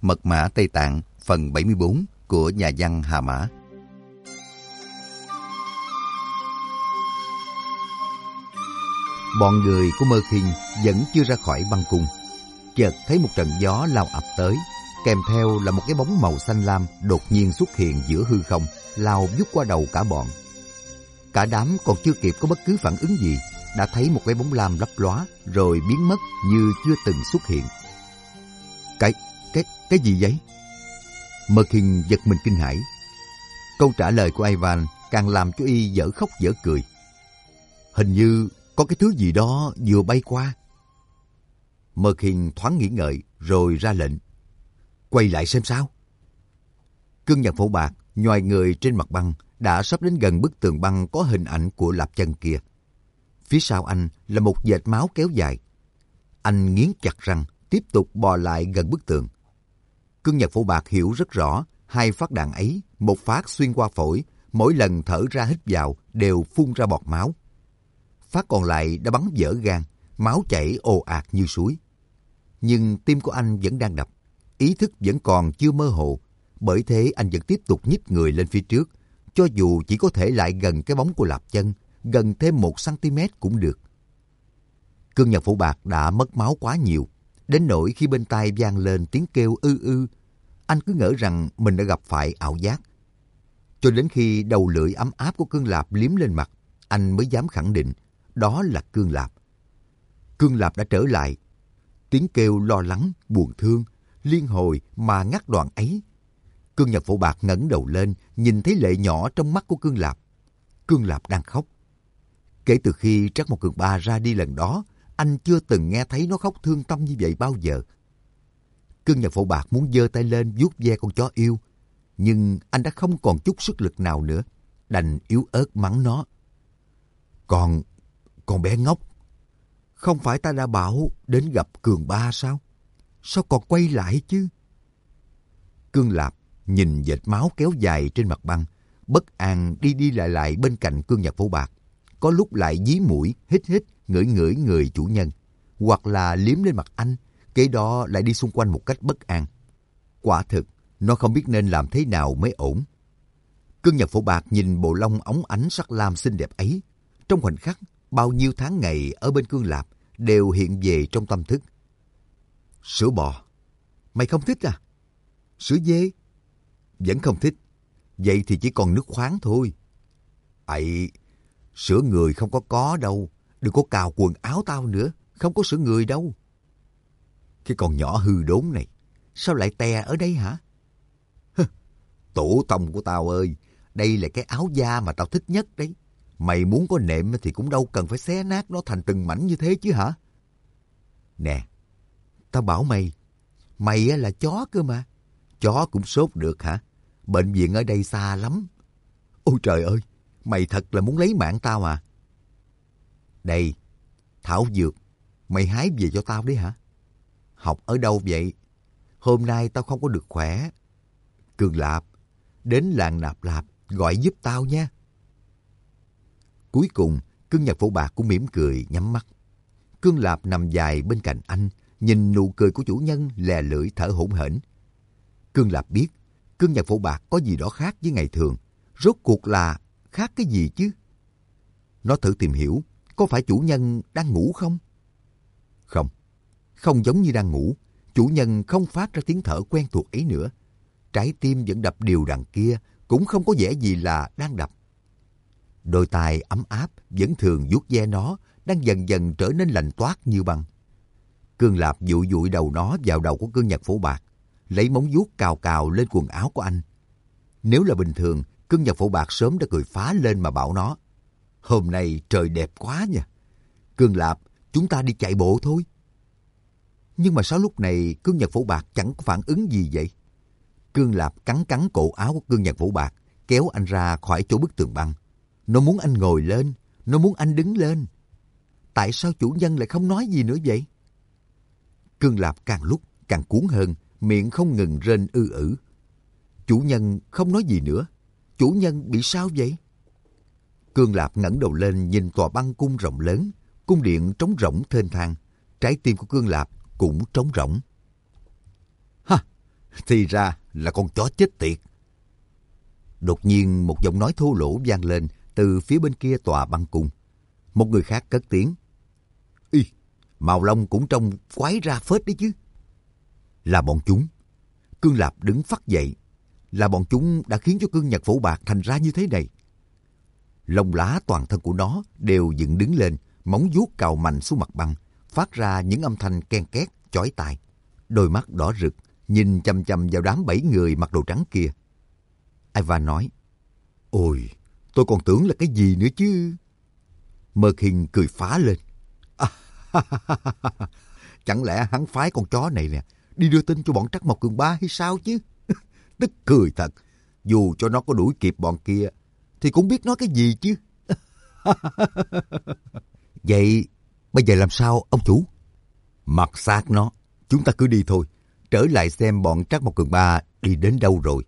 Mật mã Tây Tạng phần 74 của nhà văn Hà Mã. Bọn người của Mơ Khiên vẫn chưa ra khỏi băng cung. Chợt thấy một trận gió lao ập tới, kèm theo là một cái bóng màu xanh lam đột nhiên xuất hiện giữa hư không, lao vút qua đầu cả bọn. Cả đám còn chưa kịp có bất cứ phản ứng gì, đã thấy một cái bóng lam lấp lóa rồi biến mất như chưa từng xuất hiện. Cái gì vậy? Mơ Khiên giật mình kinh hãi. Câu trả lời của Ivan càng làm cho y dở khóc dở cười. Hình như có cái thứ gì đó vừa bay qua. Mơ Khiên thoáng nghĩ ngợi rồi ra lệnh. Quay lại xem sao. Cương Nhật Phổ Bạc nhoài người trên mặt băng đã sắp đến gần bức tường băng có hình ảnh của Lạp Chân kia. Phía sau anh là một vệt máu kéo dài. Anh nghiến chặt răng, tiếp tục bò lại gần bức tường. Cương Nhật Phổ Bạc hiểu rất rõ, hai phát đạn ấy, một phát xuyên qua phổi, mỗi lần thở ra hít vào đều phun ra bọt máu. Phát còn lại đã bắn vỡ gan, máu chảy ồ ạt như suối. Nhưng tim của anh vẫn đang đập, ý thức vẫn còn chưa mơ hồ, bởi thế anh vẫn tiếp tục nhích người lên phía trước, cho dù chỉ có thể lại gần cái bóng của Lạp Chân, gần thêm 1 cm cũng được. Cương Nhật Phổ Bạc đã mất máu quá nhiều, đến nỗi khi bên tai vang lên tiếng kêu ư ư, anh cứ ngỡ rằng mình đã gặp phải ảo giác. Cho đến khi đầu lưỡi ấm áp của Cương Lạp liếm lên mặt, anh mới dám khẳng định đó là Cương Lạp. Cương Lạp đã trở lại. Tiếng kêu lo lắng, buồn thương, liên hồi mà ngắt đoạn ấy. Cương Nhật Phổ Bạc ngẩng đầu lên, nhìn thấy lệ nhỏ trong mắt của Cương Lạp. Cương Lạp đang khóc. Kể từ khi Trác Mộc Cường Ba ra đi lần đó, anh chưa từng nghe thấy nó khóc thương tâm như vậy bao giờ. Cương Nhật Phổ Bạc muốn giơ tay lên vuốt ve con chó yêu, nhưng anh đã không còn chút sức lực nào nữa, đành yếu ớt mắng nó. Con bé ngốc, không phải ta đã bảo đến gặp Cường Ba sao? Sao còn quay lại chứ? Cương Lạp nhìn vệt máu kéo dài trên mặt băng, bất an đi đi lại lại bên cạnh Cương Nhật Phổ Bạc. Có lúc lại dí mũi, hít hít, ngửi ngửi người chủ nhân, hoặc là liếm lên mặt anh, kế đó lại đi xung quanh một cách bất an. Quả thực, nó không biết nên làm thế nào mới ổn. Cương Nhật Phổ Bạc nhìn bộ lông óng ánh sắc lam xinh đẹp ấy. Trong khoảnh khắc, bao nhiêu tháng ngày ở bên Cương Lạp đều hiện về trong tâm thức. Sữa bò, mày không thích à? Sữa dê, vẫn không thích. Vậy thì chỉ còn nước khoáng thôi. Ây, sữa người không có đâu. Đừng có cào quần áo tao nữa. Không có sữa người đâu. Cái con nhỏ hư đốn này, sao lại tè ở đây hả? Tổ tông của tao ơi, đây là cái áo da mà tao thích nhất đấy. Mày muốn có nệm thì cũng đâu cần phải xé nát nó thành từng mảnh như thế chứ hả? Nè, tao bảo mày là chó cơ mà. Chó cũng sốt được hả? Bệnh viện ở đây xa lắm. Ôi trời ơi, mày thật là muốn lấy mạng tao à? Đây, thảo dược, mày hái về cho tao đấy hả? Học ở đâu vậy? Hôm nay tao không có được khỏe. Cương Lạp, đến làng Nạp Lạp gọi giúp tao nha. Cuối cùng, Cương Nhật Phổ Bạc cũng mỉm cười nhắm mắt. Cương Lạp nằm dài bên cạnh anh, nhìn nụ cười của chủ nhân lè lưỡi thở hổn hển. Cương Lạp biết, Cương Nhật Phổ Bạc có gì đó khác với ngày thường. Rốt cuộc là khác cái gì chứ? Nó thử tìm hiểu, có phải chủ nhân đang ngủ không? Không, không giống như đang ngủ. Chủ nhân không phát ra tiếng thở quen thuộc ấy nữa. Trái tim vẫn đập đều đặn kia, cũng không có vẻ gì là đang đập. Đôi tai ấm áp vẫn thường vuốt ve nó, đang dần dần trở nên lạnh toát như băng. Cương Lạp dụi dụi đầu nó vào đầu của Cương Nhật Phổ Bạc, lấy móng vuốt cào cào lên quần áo của anh. Nếu là bình thường, Cương Nhật Phổ Bạc sớm đã cười phá lên mà bảo nó: hôm nay trời đẹp quá nha. Cương Lạp, chúng ta đi chạy bộ thôi. Nhưng mà sao lúc này Cương Nhật Phổ Bạc chẳng có phản ứng gì vậy? Cương Lạp cắn cắn cổ áo của Cương Nhật Phổ Bạc, kéo anh ra khỏi chỗ bức tường băng. Nó muốn anh ngồi lên, nó muốn anh đứng lên. Tại sao chủ nhân lại không nói gì nữa vậy? Cương Lạp càng lúc càng cuốn hơn, miệng không ngừng rên ư ử. Chủ nhân không nói gì nữa. Chủ nhân bị sao vậy? Cương Lạp ngẩng đầu lên nhìn tòa băng cung rộng lớn, cung điện trống rỗng thênh thang. Trái tim của Cương Lạp cũng trống rỗng. Ha! Thì ra là con chó chết tiệt. Đột nhiên một giọng nói thô lỗ vang lên từ phía bên kia tòa băng cung. Một người khác cất tiếng. Ý, màu lông cũng trông quái ra phết đấy chứ. Là bọn chúng. Cương Lạp đứng phắt dậy. Là bọn chúng đã khiến cho cương nhật phổ bạc thành ra như thế này. Lông lá toàn thân của nó đều dựng đứng lên, móng vuốt cào mạnh xuống mặt băng, phát ra những âm thanh ken két, chói tai. Đôi mắt đỏ rực, nhìn chằm chằm vào đám 7 người mặc đồ trắng kia. Ivan nói, ôi, tôi còn tưởng là cái gì nữa chứ. Merkin cười phá lên. Chẳng lẽ hắn phái con chó này nè, đi đưa tin cho bọn Trắc Mộc Cường Ba hay sao chứ? Tức cười thật, dù cho nó có đuổi kịp bọn kia, thì cũng biết nói cái gì chứ. Vậy, bây giờ làm sao, ông chủ? Mặc xác nó, chúng ta cứ đi thôi, trở lại xem bọn Trắc Mộc Cường Ba đi đến đâu rồi.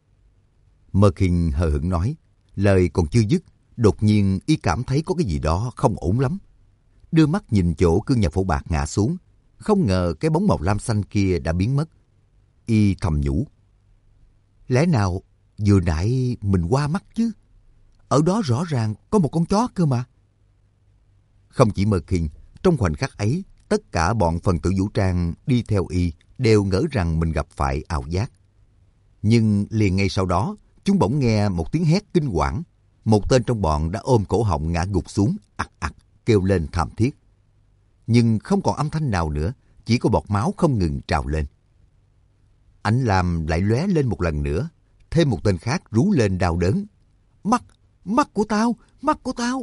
Merkin hờ hững nói, lời còn chưa dứt, đột nhiên y cảm thấy có cái gì đó không ổn lắm. Đưa mắt nhìn chỗ cương nhật phổ bạc ngã xuống, không ngờ cái bóng màu lam xanh kia đã biến mất. Y thầm nhủ, lẽ nào vừa nãy mình qua mắt chứ? Ở đó rõ ràng có một con chó cơ mà. Không chỉ Merkin, trong khoảnh khắc ấy, tất cả bọn phần tử vũ trang đi theo y đều ngỡ rằng mình gặp phải ảo giác. Nhưng liền ngay sau đó, chúng bỗng nghe một tiếng hét kinh hoảng. Một tên trong bọn đã ôm cổ họng ngã gục xuống, ặc ặc, kêu lên thảm thiết. Nhưng không còn âm thanh nào nữa, chỉ có bọt máu không ngừng trào lên. Ánh lam lại lóe lên một lần nữa, thêm một tên khác rú lên đau đớn. Mắt của tao, mắt của tao.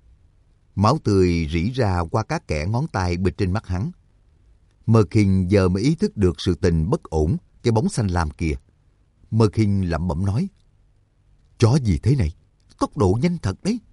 Máu tươi rỉ ra qua các kẽ ngón tay bịt trên mắt hắn. Merkin giờ mới ý thức được sự tình bất ổn, cái bóng xanh lam kia. Merkin lẩm bẩm nói, chó gì thế này, tốc độ nhanh thật đấy.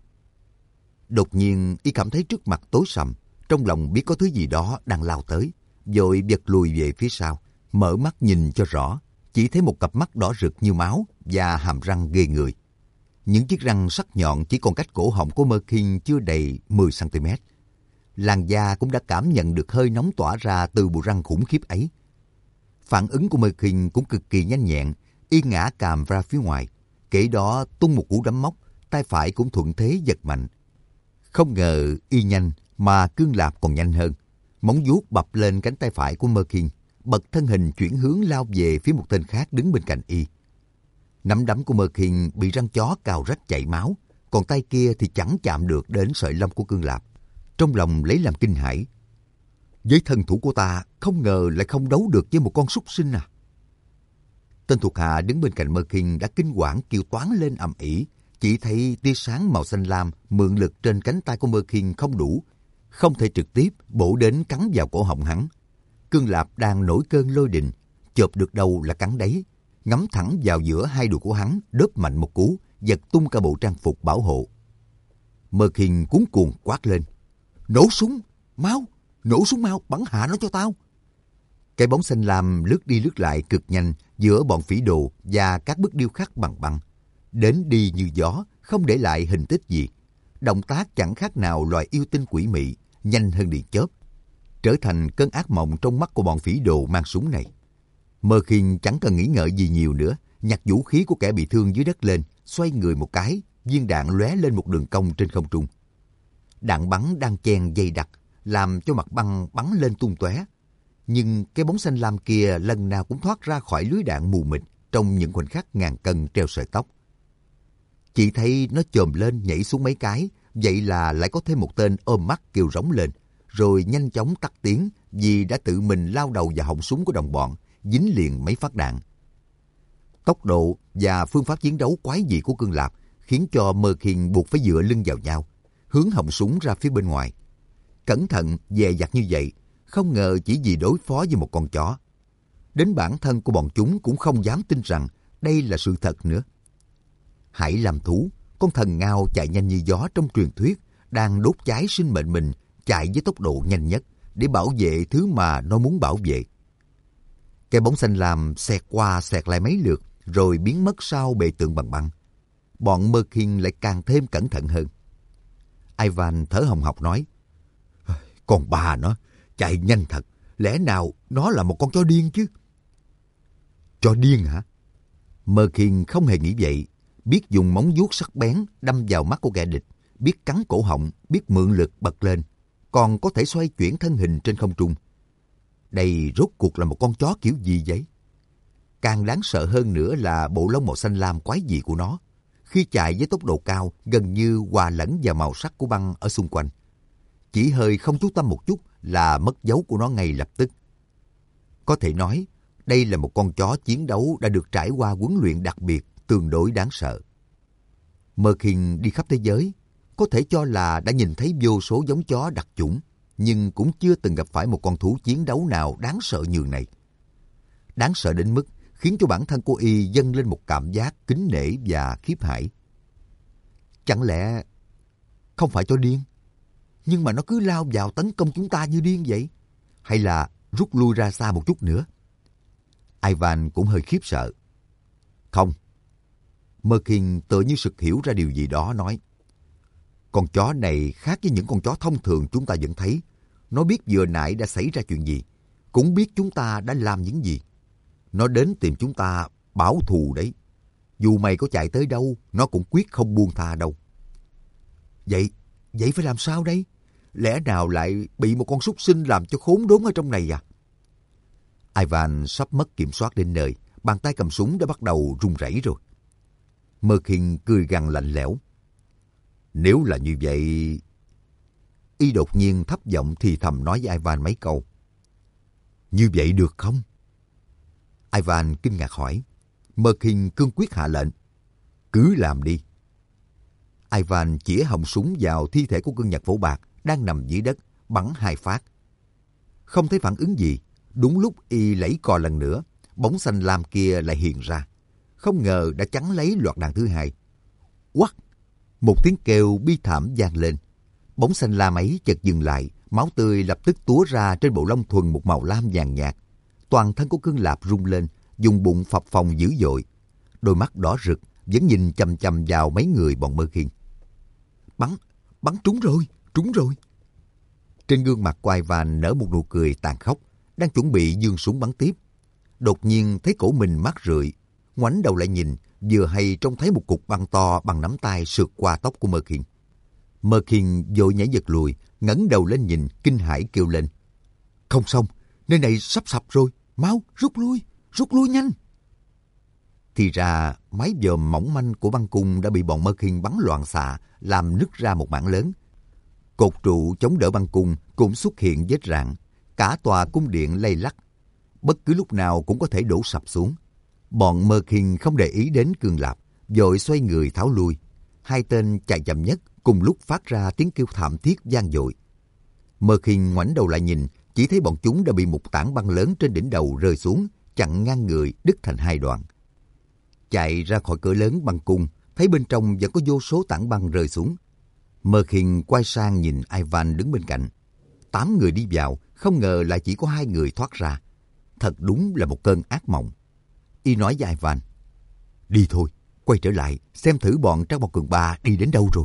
Đột nhiên y cảm thấy trước mặt tối sầm, trong lòng biết có thứ gì đó đang lao tới, vội giật lùi về phía sau, mở mắt nhìn cho rõ, chỉ thấy một cặp mắt đỏ rực như máu và hàm răng ghê người. Những chiếc răng sắc nhọn chỉ còn cách cổ họng của Merkin chưa đầy 10 cm. Làn da cũng đã cảm nhận được hơi nóng tỏa ra từ bộ răng khủng khiếp ấy. Phản ứng của Merkin cũng cực kỳ nhanh nhẹn, y ngã càm ra phía ngoài, kể đó tung một cú đấm móc, tay phải cũng thuận thế giật mạnh. Không ngờ y nhanh mà Cương Lạp còn nhanh hơn. Móng vuốt bập lên cánh tay phải của Merkin, bật thân hình chuyển hướng lao về phía một tên khác đứng bên cạnh y. Nắm đấm của Merkin bị răng chó cào rách chảy máu, còn tay kia thì chẳng chạm được đến sợi lông của Cương Lạp. Trong lòng lấy làm kinh hãi. Với thân thủ của ta, không ngờ lại không đấu được với một con súc sinh à. Tên thuộc hạ đứng bên cạnh Merkin đã kinh hoảng kêu toáng lên ầm ĩ, chỉ thấy tia sáng màu xanh lam mượn lực trên cánh tay của Merkin không đủ, không thể trực tiếp bổ đến cắn vào cổ họng hắn. Cương Lạp đang nổi cơn lôi đình, chộp được đâu là cắn đấy, ngắm thẳng vào giữa hai đùi của hắn, đớp mạnh một cú, giật tung cả bộ trang phục bảo hộ. Merkin cuống cuồng quát lên, nổ súng, mau, nổ súng mau, bắn hạ nó cho tao. Cái bóng xanh lam lướt đi lướt lại cực nhanh giữa bọn phỉ đồ và các bức điêu khắc bằng băng, đến đi như gió, không để lại hình tích gì. Động tác chẳng khác nào loài yêu tinh quỷ mị, nhanh hơn điện chớp, trở thành cơn ác mộng trong mắt của bọn phỉ đồ mang súng này. Merkin chẳng cần nghĩ ngợi gì nhiều nữa, nhặt vũ khí của kẻ bị thương dưới đất lên, xoay người một cái, viên đạn lóe lên một đường cong trên không trung. Đạn bắn đang chen dày đặc, làm cho mặt băng bắn lên tung tóe. Nhưng cái bóng xanh lam kia lần nào cũng thoát ra khỏi lưới đạn mù mịt trong những khoảnh khắc ngàn cân treo sợi tóc. Chỉ thấy nó chồm lên nhảy xuống mấy cái, vậy là lại có thêm một tên ôm mắt kêu rống lên, rồi nhanh chóng tắt tiếng vì đã tự mình lao đầu vào họng súng của đồng bọn, dính liền mấy phát đạn. Tốc độ và phương pháp chiến đấu quái dị của Cương Lạp khiến cho Merkin buộc phải dựa lưng vào nhau, hướng họng súng ra phía bên ngoài. Cẩn thận, dè dặt như vậy, không ngờ chỉ vì đối phó với một con chó. Đến bản thân của bọn chúng cũng không dám tin rằng đây là sự thật nữa. Hãy làm thú, con thần ngao chạy nhanh như gió trong truyền thuyết, đang đốt cháy sinh mệnh mình, chạy với tốc độ nhanh nhất để bảo vệ thứ mà nó muốn bảo vệ. Cái bóng xanh lam xẹt qua xẹt lại mấy lượt, rồi biến mất sau bệ tượng bằng băng. Bọn Merkin lại càng thêm cẩn thận hơn. Ivan thở hồng hộc nói, con bà nó, chạy nhanh thật, lẽ nào nó là một con chó điên chứ? Cho điên hả? Mơ Khiên không hề nghĩ vậy, biết dùng móng vuốt sắc bén đâm vào mắt của kẻ địch, biết cắn cổ họng, biết mượn lực bật lên, còn có thể xoay chuyển thân hình trên không trung. Đây rốt cuộc là một con chó kiểu gì vậy? Càng đáng sợ hơn nữa là bộ lông màu xanh lam quái dị của nó. Khi chạy với tốc độ cao, gần như hòa lẫn vào màu sắc của băng ở xung quanh. Chỉ hơi không chú tâm một chút là mất dấu của nó ngay lập tức. Có thể nói, đây là một con chó chiến đấu đã được trải qua huấn luyện đặc biệt, tương đối đáng sợ. Mơ Khiên đi khắp thế giới, có thể cho là đã nhìn thấy vô số giống chó đặc chủng, nhưng cũng chưa từng gặp phải một con thú chiến đấu nào đáng sợ nhường này. Đáng sợ đến mức khiến cho bản thân cô y dâng lên một cảm giác kính nể và khiếp hãi. Chẳng lẽ không phải chó điên, nhưng mà nó cứ lao vào tấn công chúng ta như điên vậy? Hay là rút lui ra xa một chút nữa? Ivan cũng hơi khiếp sợ. Không. Mơ Khiên tựa như sực hiểu ra điều gì đó nói. Con chó này khác với những con chó thông thường chúng ta vẫn thấy. Nó biết vừa nãy đã xảy ra chuyện gì, cũng biết chúng ta đã làm những gì. Nó đến tìm chúng ta báo thù đấy. Dù mày có chạy tới đâu, nó cũng quyết không buông tha đâu. Vậy phải làm sao đây? Lẽ nào lại bị một con súc sinh làm cho khốn đốn ở trong này à? Ivan sắp mất kiểm soát đến nơi, bàn tay cầm súng đã bắt đầu run rẩy rồi. Mơ Khiên cười gằn lạnh lẽo. Nếu là như vậy... Y đột nhiên thấp giọng thì thầm nói với Ivan mấy câu. Như vậy được không? Ivan kinh ngạc hỏi. Mơ Khiên cương quyết hạ lệnh. Cứ làm đi. Ivan chĩa họng súng vào thi thể của cương nhật phổ bạc đang nằm dưới đất, bắn 2 phát. Không thấy phản ứng gì, đúng lúc y lẫy cò lần nữa, bóng xanh lam kia lại hiện ra. Không ngờ đã chắn lấy loạt đạn thứ hai. Quắc! Một tiếng kêu bi thảm vang lên. Bóng xanh lam ấy chợt dừng lại, máu tươi lập tức túa ra trên bộ lông thuần một màu lam vàng nhạt. Toàn thân của Cương Lạp rung lên, dùng bụng phập phồng dữ dội. Đôi mắt đỏ rực vẫn nhìn chằm chằm vào mấy người bọn Mơ Khiên. Bắn trúng rồi. Trên gương mặt của Ivan nở một nụ cười tàn khốc, đang chuẩn bị giương súng bắn tiếp. Đột nhiên thấy cổ mình mát rượi, ngoảnh đầu lại nhìn, vừa hay trông thấy một cục băng to bằng nắm tay sượt qua tóc của Mơ Khiên. Mơ Khiên vội nhảy giật lùi, ngẩng đầu lên nhìn, kinh hãi kêu lên. Không xong, nơi này sắp sập rồi, mau rút lui nhanh. Thì ra mái vòm mỏng manh của băng cung đã bị bọn Mơ Khiên bắn loạn xạ, làm nứt ra một mảng lớn. Cột trụ chống đỡ băng cung cũng xuất hiện vết rạn, cả tòa cung điện lay lắc, bất cứ lúc nào cũng có thể đổ sập xuống. Bọn Mơ Khiên không để ý đến Cương Lạp, vội xoay người tháo lui. 2 tên chạy chậm nhất cùng lúc phát ra tiếng kêu thảm thiết vang dội. Mơ Khiên ngoảnh đầu lại nhìn, chỉ thấy bọn chúng đã bị một tảng băng lớn trên đỉnh đầu rơi xuống, chặn ngang người, đứt thành 2 đoạn. Chạy ra khỏi cửa lớn băng cung, thấy bên trong vẫn có vô số tảng băng rơi xuống. Mơ Khiên quay sang nhìn Ivan đứng bên cạnh. 8 người đi vào, không ngờ lại chỉ có 2 người thoát ra. Thật đúng là một cơn ác mộng. Y nói với Ivan, đi thôi, quay trở lại, xem thử bọn Trác Mộc Cường Ba đi đến đâu rồi.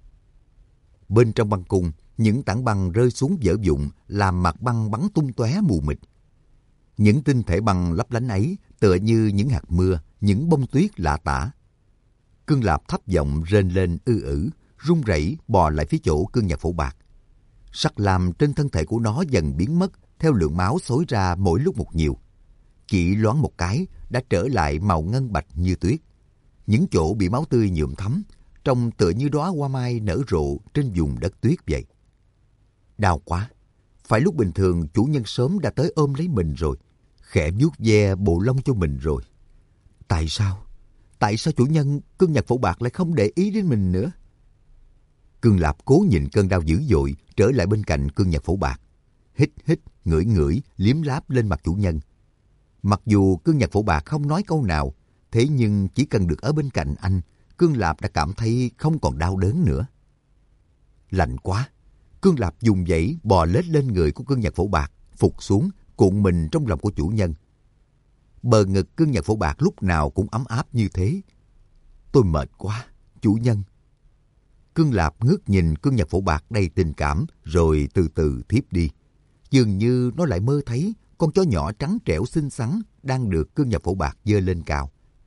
Bên trong băng cung, những tảng băng rơi xuống vỡ vụn, làm mặt băng bắn tung tóe mù mịt. Những tinh thể băng lấp lánh ấy tựa như những hạt mưa, những bông tuyết lạ tả. Cương Lạp thấp giọng rên lên ư, run rẩy bò lại phía chỗ Cương Nhật Phổ Bạc. Sắc lam trên thân thể của nó dần biến mất theo lượng máu xối ra mỗi lúc một nhiều. Chỉ loáng một cái đã trở lại màu ngân bạch như tuyết. Những chỗ bị máu tươi nhuộm thắm, trông tựa như đóa hoa mai nở rộ trên vùng đất tuyết vậy. Đau quá! Phải lúc bình thường chủ nhân sớm đã tới ôm lấy mình rồi, khẽ vuốt ve bộ lông cho mình rồi. Tại sao? Tại sao chủ nhân Cương Nhật Phổ Bạc lại không để ý đến mình nữa? Cương Lạp cố nhịn cơn đau dữ dội, trở lại bên cạnh Cương Nhật Phổ Bạc. Hít, ngửi, liếm láp lên mặt chủ nhân. Mặc dù Cương Nhật Phổ Bạc không nói câu nào, thế nhưng chỉ cần được ở bên cạnh anh, Cương Lạp đã cảm thấy không còn đau đớn nữa. Lạnh quá! Cương Lạp dùng dãy bò lết lên người của Cương Nhật Phổ Bạc, phục xuống, cuộn mình trong lòng của chủ nhân. Bờ ngực Cương Nhật Phổ Bạc lúc nào cũng ấm áp như thế. Tôi mệt quá, chủ nhân. Cương Lạp ngước nhìn Cương Nhật Phổ Bạc đầy tình cảm rồi từ từ thiếp đi. Dường như nó lại mơ thấy con chó nhỏ trắng trẻo xinh xắn đang được cương nhà phổ bạc giơ lên cao.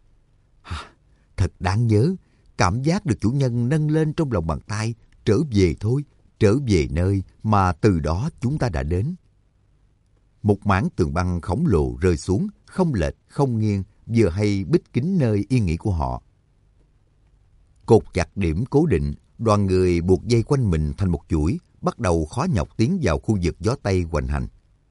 Thật đáng nhớ, cảm giác được chủ nhân nâng lên trong lòng bàn tay, trở về thôi, trở về nơi mà từ đó chúng ta đã đến. Một mảng tường băng khổng lồ rơi xuống, không lệch, không nghiêng, vừa hay bít kín nơi yên nghỉ của họ. Cột chặt điểm cố định, đoàn người buộc dây quanh mình thành một chuỗi, bắt đầu khó nhọc tiến vào khu vực gió Tây hoành hành.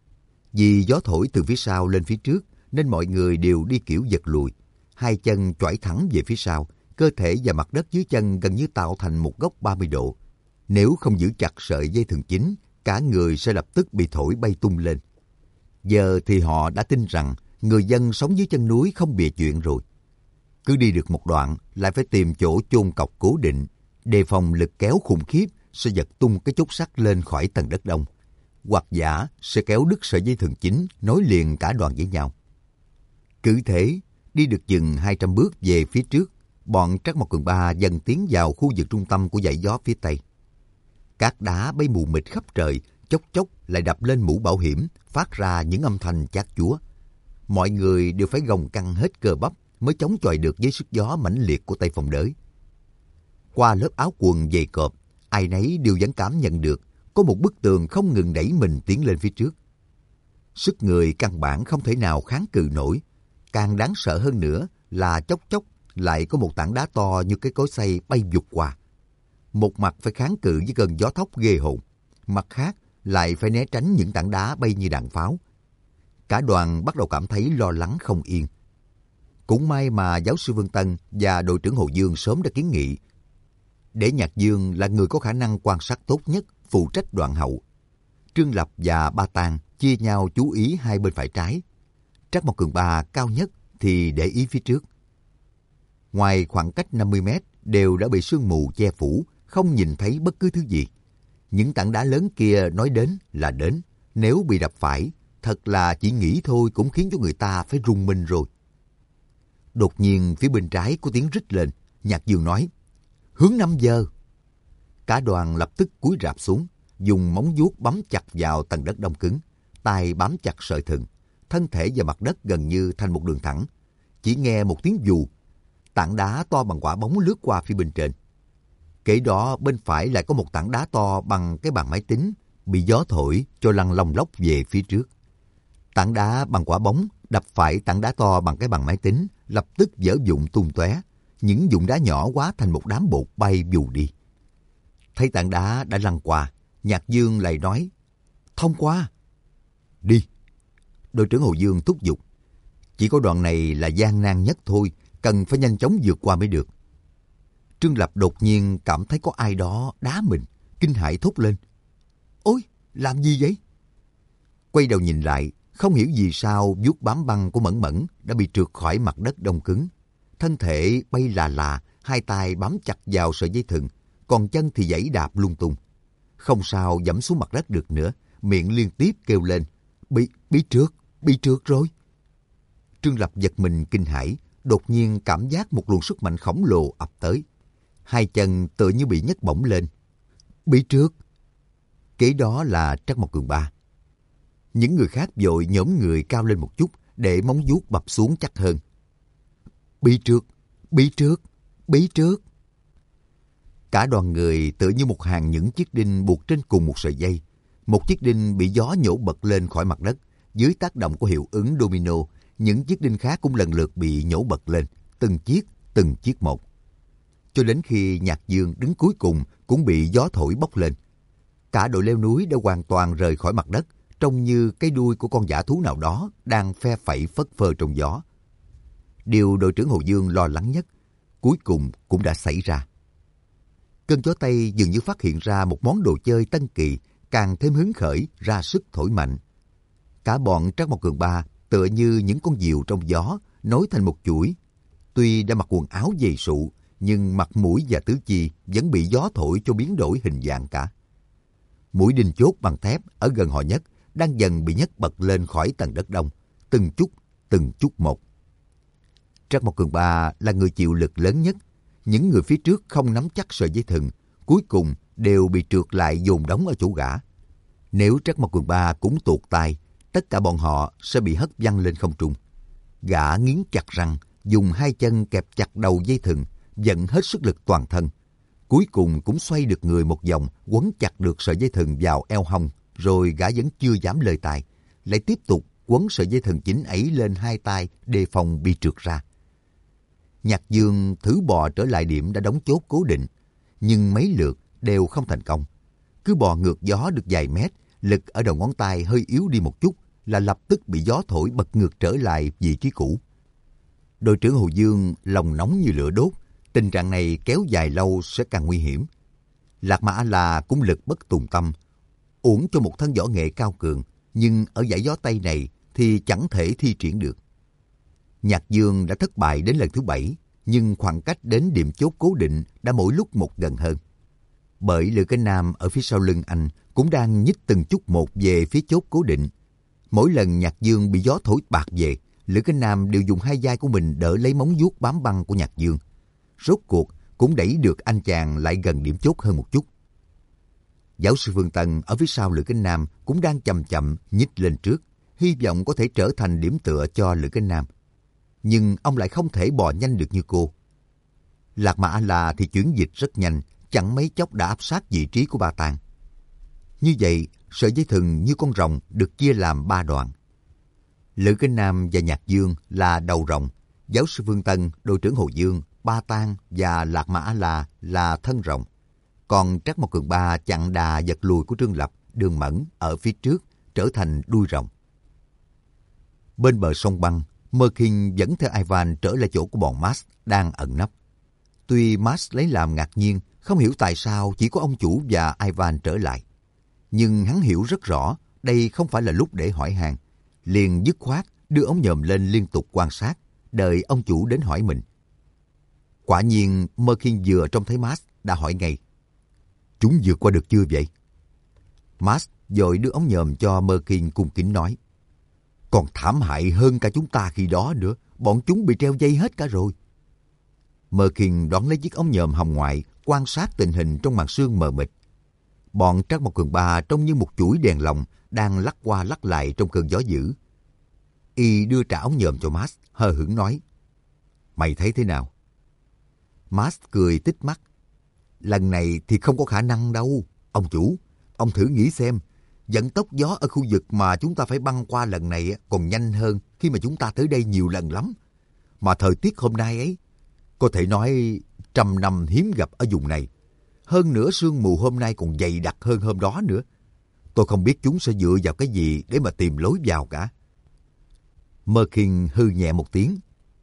Vì gió thổi từ phía sau lên phía trước, nên mọi người đều đi kiểu giật lùi. Hai chân choải thẳng về phía sau, cơ thể và mặt đất dưới chân gần như tạo thành một góc 30 độ. Nếu không giữ chặt sợi dây thừng chính, cả người sẽ lập tức bị thổi bay tung lên. Giờ thì họ đã tin rằng người dân sống dưới chân núi không bịa chuyện rồi. Cứ đi được một đoạn lại phải tìm chỗ chôn cọc cố định, đề phòng lực kéo khủng khiếp sẽ giật tung cái chốt sắt lên khỏi tầng đất đông, hoặc giả sẽ kéo đứt sợi dây thừng chính nối liền cả đoàn với nhau. Cứ thế, đi được chừng 200 bước về phía trước, bọn Trắc Mộc Cường Ba dần tiến vào khu vực trung tâm của dãy gió phía Tây. Cát đá bay mù mịt khắp trời, chốc chốc lại đập lên mũ bảo hiểm, phát ra những âm thanh chát chúa. Mọi người đều phải gồng căng hết cơ bắp mới chống chọi được với sức gió mãnh liệt của Tây Phong Đới. Qua lớp áo quần dày cộp, ai nấy đều vẫn cảm nhận được có một bức tường không ngừng đẩy mình tiến lên phía trước. Sức người căn bản không thể nào kháng cự nổi. Càng đáng sợ hơn nữa là chốc chốc lại có một tảng đá to như cái cối xay bay vụt qua. Một mặt phải kháng cự với cơn gió thốc ghê hồn, mặt khác lại phải né tránh những tảng đá bay như đạn pháo. Cả đoàn bắt đầu cảm thấy lo lắng không yên. Cũng may mà giáo sư Vương Tân và đội trưởng Hồ Dương sớm đã kiến nghị để Nhạc Dương là người có khả năng quan sát tốt nhất phụ trách đoạn hậu. Trương Lập và Ba Tàng chia nhau chú ý hai bên phải trái. Trắc Mộc Cường Ba cao nhất thì để ý phía trước. Ngoài khoảng cách 50 mét đều đã bị sương mù che phủ, không nhìn thấy bất cứ thứ gì. Những tảng đá lớn kia nói đến là đến, nếu bị đập phải, thật là chỉ nghĩ thôi cũng khiến cho người ta phải rùng mình rồi. Đột nhiên phía bên trái có tiếng rít lên, Nhạc Dương nói, hướng 5 giờ. Cả đoàn lập tức cúi rạp xuống, dùng móng vuốt bấm chặt vào tầng đất đông cứng, tay bám chặt sợi thừng, thân thể và mặt đất gần như thành một đường thẳng. Chỉ nghe một tiếng vù, tảng đá to bằng quả bóng lướt qua phía bên trên. Kế đó bên phải lại có một tảng đá to bằng cái bàn máy tính, bị gió thổi cho lăn lông lốc về phía trước. Tảng đá bằng quả bóng đập phải tảng đá to bằng cái bàn máy tính, lập tức vỡ vụn tung tóe. Những vụn đá nhỏ hóa thành một đám bột bay vù đi. Thấy tảng đá đã lăn qua, Nhạc Dương lại nói, thông qua. Đi. Đội trưởng Hồ Dương thúc giục. Chỉ có đoạn này là gian nan nhất thôi, cần phải nhanh chóng vượt qua mới được. Trương Lập đột nhiên cảm thấy có ai đó đá mình, kinh hãi thốt lên. Ôi, làm gì vậy? Quay đầu nhìn lại, không hiểu vì sao vuốt bám băng của Mẫn Mẫn đã bị trượt khỏi mặt đất đông cứng. Thân thể bay là, hai tay bám chặt vào sợi dây thừng, còn chân thì giãy đạp lung tung. Không sao dẫm xuống mặt đất được nữa, miệng liên tiếp kêu lên. Bị trượt rồi. Trương Lập giật mình kinh hãi, đột nhiên cảm giác một luồng sức mạnh khổng lồ ập tới. Hai chân tựa như bị nhấc bổng lên. Bị trượt. Kế đó là Trắc Mộc Cường Ba. Những người khác vội nhổm người cao lên một chút để móng vuốt bập xuống chắc hơn. Bị trượt. Cả đoàn người tựa như một hàng những chiếc đinh buộc trên cùng một sợi dây. Một chiếc đinh bị gió nhổ bật lên khỏi mặt đất. Dưới tác động của hiệu ứng domino, những chiếc đinh khác cũng lần lượt bị nhổ bật lên, từng chiếc một. Cho đến khi Nhạc Dương đứng cuối cùng cũng bị gió thổi bốc lên. Cả đội leo núi đã hoàn toàn rời khỏi mặt đất, trông như cái đuôi của con dã thú nào đó đang phe phẩy phất phơ trong gió. Điều đội trưởng Hồ Dương lo lắng nhất, cuối cùng cũng đã xảy ra. Cơn gió Tây dường như phát hiện ra một món đồ chơi tân kỳ, càng thêm hứng khởi, ra sức thổi mạnh. Cả bọn Trắc Mộc Cường Ba tựa như những con diều trong gió, nối thành một chuỗi. Tuy đã mặc quần áo dày sụ, nhưng mặt mũi và tứ chi vẫn bị gió thổi cho biến đổi hình dạng cả. Mũi đinh chốt bằng thép ở gần họ nhất đang dần bị nhấc bật lên khỏi tầng đất đông, từng chút một. Trắc Mộc Cường Ba là người chịu lực lớn nhất. Những người phía trước không nắm chắc sợi dây thừng, cuối cùng đều bị trượt lại dồn đóng ở chỗ gã. Nếu Trắc Mộc Cường Ba cũng tuột tay, tất cả bọn họ sẽ bị hất văng lên không trung. Gã nghiến chặt răng, dùng hai chân kẹp chặt đầu dây thừng, vận hết sức lực toàn thân. Cuối cùng cũng xoay được người một vòng, quấn chặt được sợi dây thừng vào eo hông, rồi gã vẫn chưa dám lơi tay, lại tiếp tục quấn sợi dây thừng chính ấy lên hai tay đề phòng bị trượt ra. Nhạc Dương thử bò trở lại điểm đã đóng chốt cố định, nhưng mấy lượt đều không thành công. Cứ bò ngược gió được vài mét, lực ở đầu ngón tay hơi yếu đi một chút là lập tức bị gió thổi bật ngược trở lại vị trí cũ. Đội trưởng Hồ Dương lòng nóng như lửa đốt, tình trạng này kéo dài lâu sẽ càng nguy hiểm. Lạc Mà A-la cũng lực bất tùng tâm, uổng cho một thân võ nghệ cao cường, nhưng ở dải gió Tây này thì chẳng thể thi triển được. Nhạc Dương đã thất bại đến lần thứ 7, nhưng khoảng cách đến điểm chốt cố định đã mỗi lúc một gần hơn. Bởi Lữ Cái Nam ở phía sau lưng anh cũng đang nhích từng chút một về phía chốt cố định. Mỗi lần Nhạc Dương bị gió thổi bạt về, Lữ Cái Nam đều dùng hai vai của mình đỡ lấy móng vuốt bám băng của Nhạc Dương. Rốt cuộc cũng đẩy được anh chàng lại gần điểm chốt hơn một chút. Giáo sư Phương Tân ở phía sau Lữ Cái Nam cũng đang chậm chậm nhích lên trước, hy vọng có thể trở thành điểm tựa cho Lữ Cái Nam. Nhưng ông lại không thể bò nhanh được như cô. Lạc Mà A-la thì chuyển dịch rất nhanh, chẳng mấy chốc đã áp sát vị trí của Ba Tàng. Như vậy, sợi dây thừng như con rồng được chia làm 3 đoạn. Lữ Cái Nam và Nhạc Dương là đầu rồng, giáo sư Phương Tân, đội trưởng Hồ Dương, Ba Tàng và Lạc Mà A-la là thân rồng. Còn Trác Mộc Cường Ba chặn đà giật lùi của Trương Lập, Đường Mẫn ở phía trước trở thành đuôi rồng. Bên bờ sông băng, Mơ Kinh dẫn theo Ivan trở lại chỗ của bọn Max đang ẩn nấp. Tuy Max lấy làm ngạc nhiên, không hiểu tại sao chỉ có ông chủ và Ivan trở lại. Nhưng hắn hiểu rất rõ đây không phải là lúc để hỏi han, liền dứt khoát đưa ống nhòm lên liên tục quan sát, đợi ông chủ đến hỏi mình. Quả nhiên Mơ Kinh vừa trông thấy Max đã hỏi ngay: "Chúng vượt qua được chưa vậy?" Max vội đưa ống nhòm cho Mơ Kinh cung kính nói: "Còn thảm hại hơn cả chúng ta khi đó nữa, bọn chúng bị treo dây hết cả rồi." Mơ Kinh đón lấy chiếc ống nhòm hồng ngoại, quan sát tình hình trong màn sương mờ mịt. Bọn Trác Mộc Cường Ba trông như một chuỗi đèn lồng đang lắc qua lắc lại trong cơn gió dữ. Y đưa trả ống nhòm cho Max, hờ hững nói: "Mày thấy thế nào?" Max cười tít mắt: "Lần này thì không có khả năng đâu. Ông chủ, ông thử nghĩ xem, vận tốc gió ở khu vực mà chúng ta phải băng qua lần này còn nhanh hơn khi mà chúng ta tới đây nhiều lần lắm. Mà thời tiết hôm nay ấy, có thể nói 100 năm hiếm gặp ở vùng này. Hơn nữa sương mù hôm nay còn dày đặc hơn hôm đó nữa. Tôi không biết chúng sẽ dựa vào cái gì để mà tìm lối vào cả." Mơ Kinh hư nhẹ một tiếng: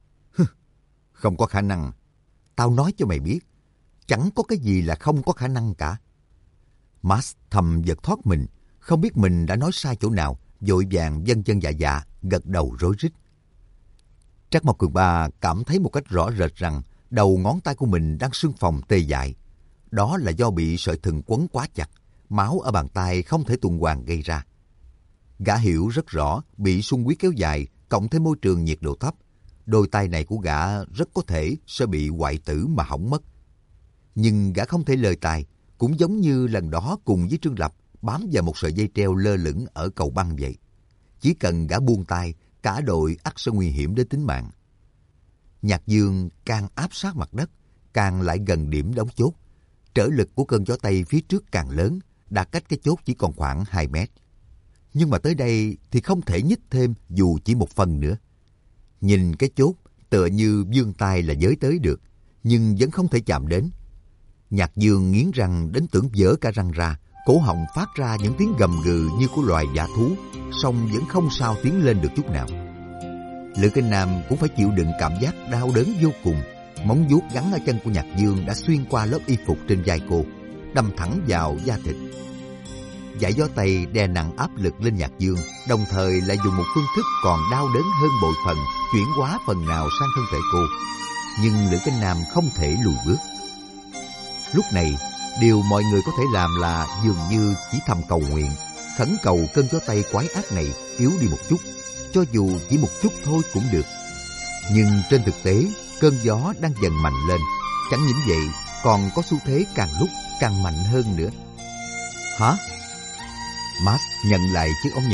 "Không có khả năng. Tao nói cho mày biết, chẳng có cái gì là không có khả năng cả." Max thầm giật thoát mình, không biết mình đã nói sai chỗ nào, vội vàng vâng vâng dạ dạ, gật đầu rối rít. Trác Mộc Cường Ba cảm thấy một cách rõ rệt rằng đầu ngón tay của mình đang sưng phồng tê dại. Đó là do bị sợi thừng quấn quá chặt, máu ở bàn tay không thể tuần hoàn gây ra. Gã hiểu rất rõ bị xung huyết kéo dài, cộng thêm môi trường nhiệt độ thấp, đôi tay này của gã rất có thể sẽ bị hoại tử mà hỏng mất. Nhưng gã không thể lơi tay, cũng giống như lần đó cùng với Trương Lập bám vào một sợi dây treo lơ lửng ở cầu băng vậy. Chỉ cần gã buông tay, cả đội ắt sẽ nguy hiểm đến tính mạng. Nhạc Dương càng áp sát mặt đất, càng lại gần điểm đóng chốt. Trở lực của cơn gió Tây phía trước càng lớn, đã cách cái chốt chỉ còn khoảng 2 mét. Nhưng mà tới đây thì không thể nhích thêm dù chỉ một phần nữa. Nhìn cái chốt tựa như vươn tay là với tới được, nhưng vẫn không thể chạm đến. Nhạc Dương nghiến răng đến tưởng vỡ cả răng ra, cổ họng phát ra những tiếng gầm gừ như của loài dã thú, song vẫn không sao tiến lên được chút nào. Lữ Cái Nam cũng phải chịu đựng cảm giác đau đớn vô cùng. Móng vuốt gắn ở chân của Nhạc Dương đã xuyên qua lớp y phục trên vai cô, đâm thẳng vào da thịt. Dải gió Tây đè nặng áp lực lên Nhạc Dương, đồng thời lại dùng một phương thức còn đau đớn hơn bội phần, chuyển hóa phần nào sang thân thể cô. Nhưng Lữ Cái Nam không thể lùi bước. Lúc này, điều mọi người có thể làm là dường như chỉ thầm cầu nguyện, khẩn cầu cơn gió Tây quái ác này yếu đi một chút, cho dù chỉ một chút thôi cũng được. Nhưng trên thực tế, cơn gió đang dần mạnh lên, chẳng những vậy còn có xu thế càng lúc càng mạnh hơn nữa. "Hả?" Max nhận lại chiếc ống nhòm,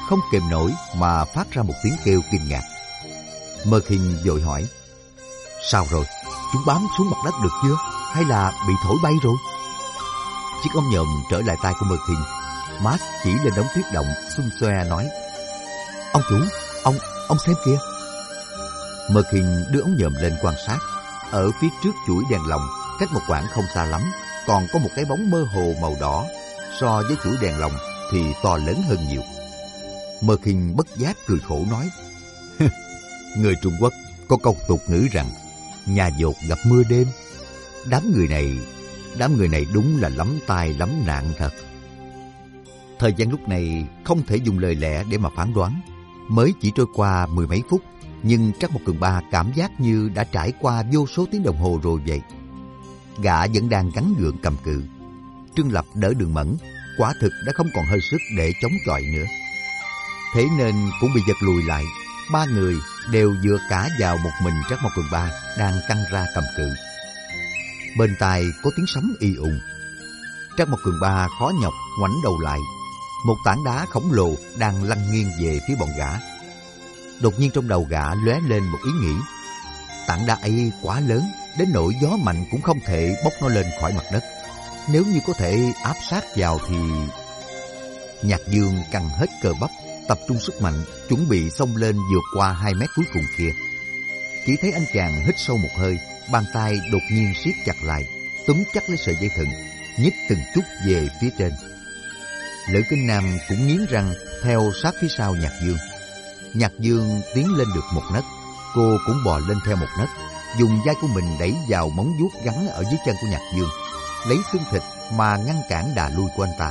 không kềm nổi mà phát ra một tiếng kêu kinh ngạc. Mơ Khinh vội hỏi, sao rồi? Chúng bám xuống mặt đất được chưa? Hay là bị thổi bay rồi? Chiếc ống nhòm trở lại tay của Mơ Khinh. Max chỉ lên đống tuyết động, xung xoe nói, ông chủ, ông xem kìa. Mơ Khinh đưa ống nhòm lên quan sát. Ở phía trước chuỗi đèn lồng, cách một quãng không xa lắm, còn có một cái bóng mơ hồ màu đỏ. So với chuỗi đèn lồng thì to lớn hơn nhiều. Mơ Khinh bất giác cười khổ nói, người Trung Quốc có câu tục ngữ rằng nhà dột gặp mưa đêm. Đám người này đúng là lắm tai lắm nạn thật. Thời gian lúc này không thể dùng lời lẽ để mà phán đoán. Mới chỉ trôi qua mười mấy phút, nhưng Trắc Mộc Cường Ba cảm giác như đã trải qua vô số tiếng đồng hồ rồi vậy. Gã vẫn đang gắng gượng cầm cự. Trương Lập đỡ Đường Mẫn, quả thực đã không còn hơi sức để chống chọi nữa. Thế nên cũng bị giật lùi lại. Ba người đều dựa cả vào một mình Trắc Mộc Cường Ba đang căng ra cầm cự. Bên tai có tiếng sấm y ùng. Trắc Mộc Cường Ba khó nhọc ngoảnh đầu lại. Một tảng đá khổng lồ đang lăn nghiêng về phía bọn gã. Đột nhiên trong đầu gã lóe lên một ý nghĩ. Tảng đá ấy quá lớn, đến nỗi gió mạnh cũng không thể bốc nó lên khỏi mặt đất. Nếu như có thể áp sát vào thì... Nhạc Dương căng hết cơ bắp, tập trung sức mạnh, chuẩn bị xông lên vượt qua 2 mét cuối cùng kia. Chỉ thấy anh chàng hít sâu một hơi, bàn tay đột nhiên siết chặt lại, túm chắc lấy sợi dây thừng, nhích từng chút về phía trên. Lữ Kinh Nam cũng nghiến răng theo sát phía sau Nhạc Dương. Nhạc Dương tiến lên được một nấc, cô cũng bò lên theo một nấc, dùng vai của mình đẩy vào móng vuốt gắn ở dưới chân của Nhạc Dương, lấy xương thịt mà ngăn cản đà lui của anh ta.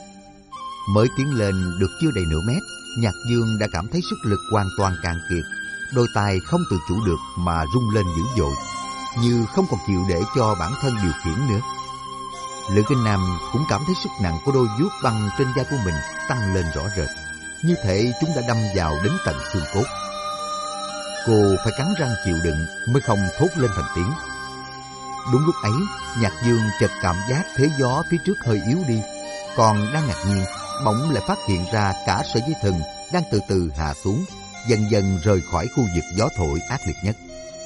Mới tiến lên được chưa đầy nửa mét, Nhạc Dương đã cảm thấy sức lực hoàn toàn cạn kiệt, đôi tay không tự chủ được mà rung lên dữ dội, như không còn chịu để cho bản thân điều khiển nữa. Lữ Kinh Nam cũng cảm thấy sức nặng của đôi vuốt băng trên vai của mình tăng lên rõ rệt, như thể chúng đã đâm vào đến tận xương cốt. Cô phải cắn răng chịu đựng mới không thốt lên thành tiếng. Đúng lúc ấy, Nhạc Dương chợt cảm giác thế gió phía trước hơi yếu đi, còn đang ngạc nhiên, bỗng lại phát hiện ra cả sợi dây thừng đang từ từ hạ xuống, dần dần rời khỏi khu vực gió thổi ác liệt nhất.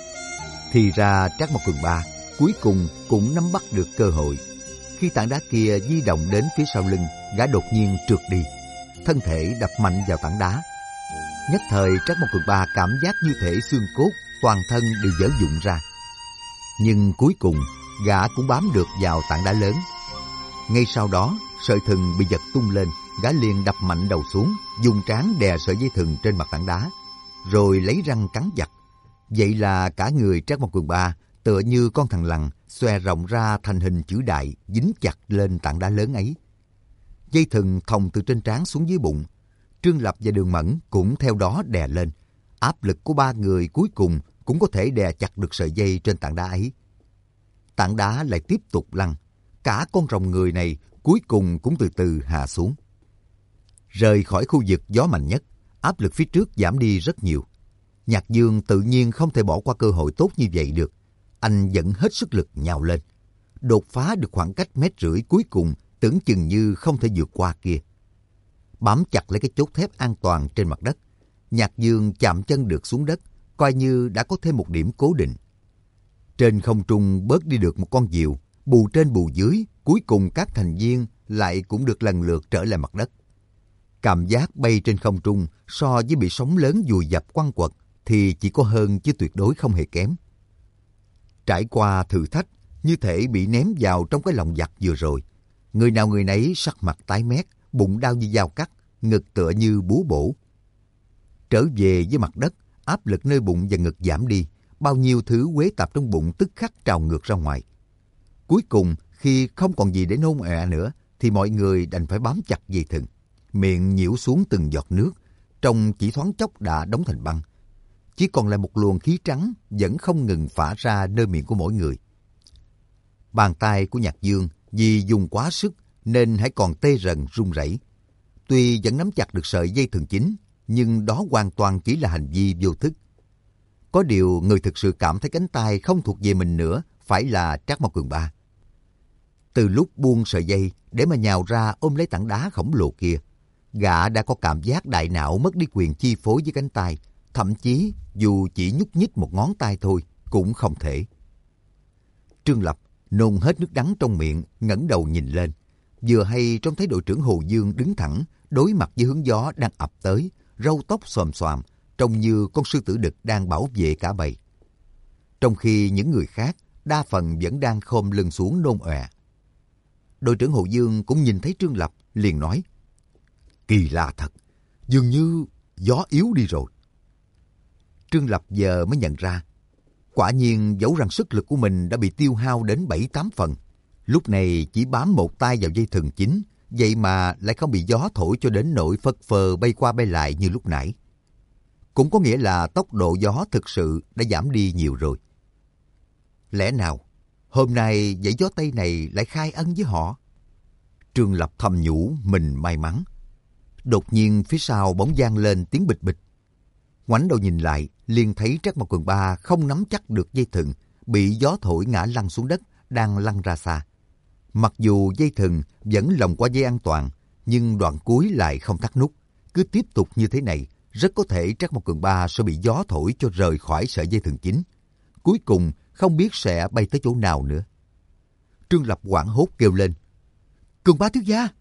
Thì ra Trác Mộc Cường Ba cuối cùng cũng nắm bắt được cơ hội. Khi tảng đá kia di động đến phía sau lưng, gã đột nhiên trượt đi, thân thể đập mạnh vào tảng đá. Nhất thời Trác Mộc Cường Ba cảm giác như thể xương cốt toàn thân đều vỡ vụn ra. Nhưng cuối cùng gã cũng bám được vào tảng đá lớn. Ngay sau đó sợi thừng bị giật tung lên, gã liền đập mạnh đầu xuống, dùng trán đè sợi dây thừng trên mặt tảng đá, rồi lấy răng cắn giật. Vậy là cả người Trác Mộc Cường Ba tựa như con thằn lằn xòe rộng ra thành hình chữ đại, dính chặt lên tảng đá lớn ấy. Dây thừng thòng từ trên trán xuống dưới bụng. Trương Lập và Đường Mẫn cũng theo đó đè lên. Áp lực của ba người cuối cùng cũng có thể đè chặt được sợi dây trên tảng đá ấy. Tảng đá lại tiếp tục lăn. Cả con rồng người này cuối cùng cũng từ từ hạ xuống. Rời khỏi khu vực gió mạnh nhất, áp lực phía trước giảm đi rất nhiều. Nhạc Dương tự nhiên không thể bỏ qua cơ hội tốt như vậy được. Anh dẫn hết sức lực nhào lên. Đột phá được khoảng cách 1,5 mét cuối cùng tưởng chừng như không thể vượt qua kia. Bám chặt lấy cái chốt thép an toàn trên mặt đất, Nhạc Dương chạm chân được xuống đất, coi như đã có thêm một điểm cố định. Trên không trung bớt đi được một con diều, bù trên bù dưới, cuối cùng các thành viên lại cũng được lần lượt trở lại mặt đất. Cảm giác bay trên không trung so với bị sóng lớn vùi dập quăng quật thì chỉ có hơn chứ tuyệt đối không hề kém. Trải qua thử thách, như thể bị ném vào trong cái lồng giặc vừa rồi. Người nào người nấy sắc mặt tái mét, bụng đau như dao cắt, ngực tựa như búa bổ. Trở về với mặt đất, áp lực nơi bụng và ngực giảm đi, bao nhiêu thứ uế tạp trong bụng tức khắc trào ngược ra ngoài. Cuối cùng, khi không còn gì để nôn ọe nữa, thì mọi người đành phải bám chặt dây thừng. Miệng nhiễu xuống từng giọt nước, trong chỉ thoáng chốc đã đóng thành băng. Chỉ còn lại một luồng khí trắng vẫn không ngừng phả ra nơi miệng của mỗi người. Bàn tay của Nhạc Dương vì dùng quá sức nên hãy còn tê rần run rẩy. Tuy vẫn nắm chặt được sợi dây thừng chính, nhưng đó hoàn toàn chỉ là hành vi vô thức. Có điều người thực sự cảm thấy cánh tay không thuộc về mình nữa phải là Trác Mộc Cường Ba. Từ lúc buông sợi dây để mà nhào ra ôm lấy tảng đá khổng lồ kia, Gã đã có cảm giác đại não mất đi quyền chi phối với cánh tay, thậm chí dù chỉ nhúc nhích một ngón tay thôi cũng không thể. Trương Lập nôn hết nước đắng trong miệng, ngẩng đầu nhìn lên. Vừa hay trông thấy đội trưởng Hồ Dương đứng thẳng, đối mặt với hướng gió đang ập tới, râu tóc xòm xoàm, trông như con sư tử đực đang bảo vệ cả bầy. Trong khi những người khác, đa phần vẫn đang khom lưng xuống nôn ọe. Đội trưởng Hồ Dương cũng nhìn thấy Trương Lập, liền nói: Kỳ lạ thật, dường như gió yếu đi rồi. Trương Lập giờ mới nhận ra, quả nhiên dẫu rằng sức lực của mình đã bị tiêu hao đến 7-8 phần, lúc này chỉ bám một tay vào dây thừng chính, vậy mà lại không bị gió thổi cho đến nỗi phất phơ bay qua bay lại như lúc nãy. Cũng có nghĩa là tốc độ gió thực sự đã giảm đi nhiều rồi. Lẽ nào hôm nay dãy gió Tây này lại khai ân với họ? Trương Lập thầm nhủ mình may mắn. Đột nhiên phía sau bỗng vang lên tiếng bịch bịch. Ngoảnh đầu nhìn lại, liền thấy Trác Mộc Cường Ba không nắm chắc được dây thừng, bị gió thổi ngã lăn xuống đất, đang lăn ra xa. Mặc dù dây thừng vẫn lồng qua dây an toàn, nhưng đoạn cuối lại không thắt nút. Cứ tiếp tục như thế này, rất có thể Trác Mộc Cường Ba sẽ bị gió thổi cho rời khỏi sợi dây thừng chính. Cuối cùng không biết sẽ bay tới chỗ nào nữa. Trương Lập hoảng hốt kêu lên: Cường Ba thiếu gia!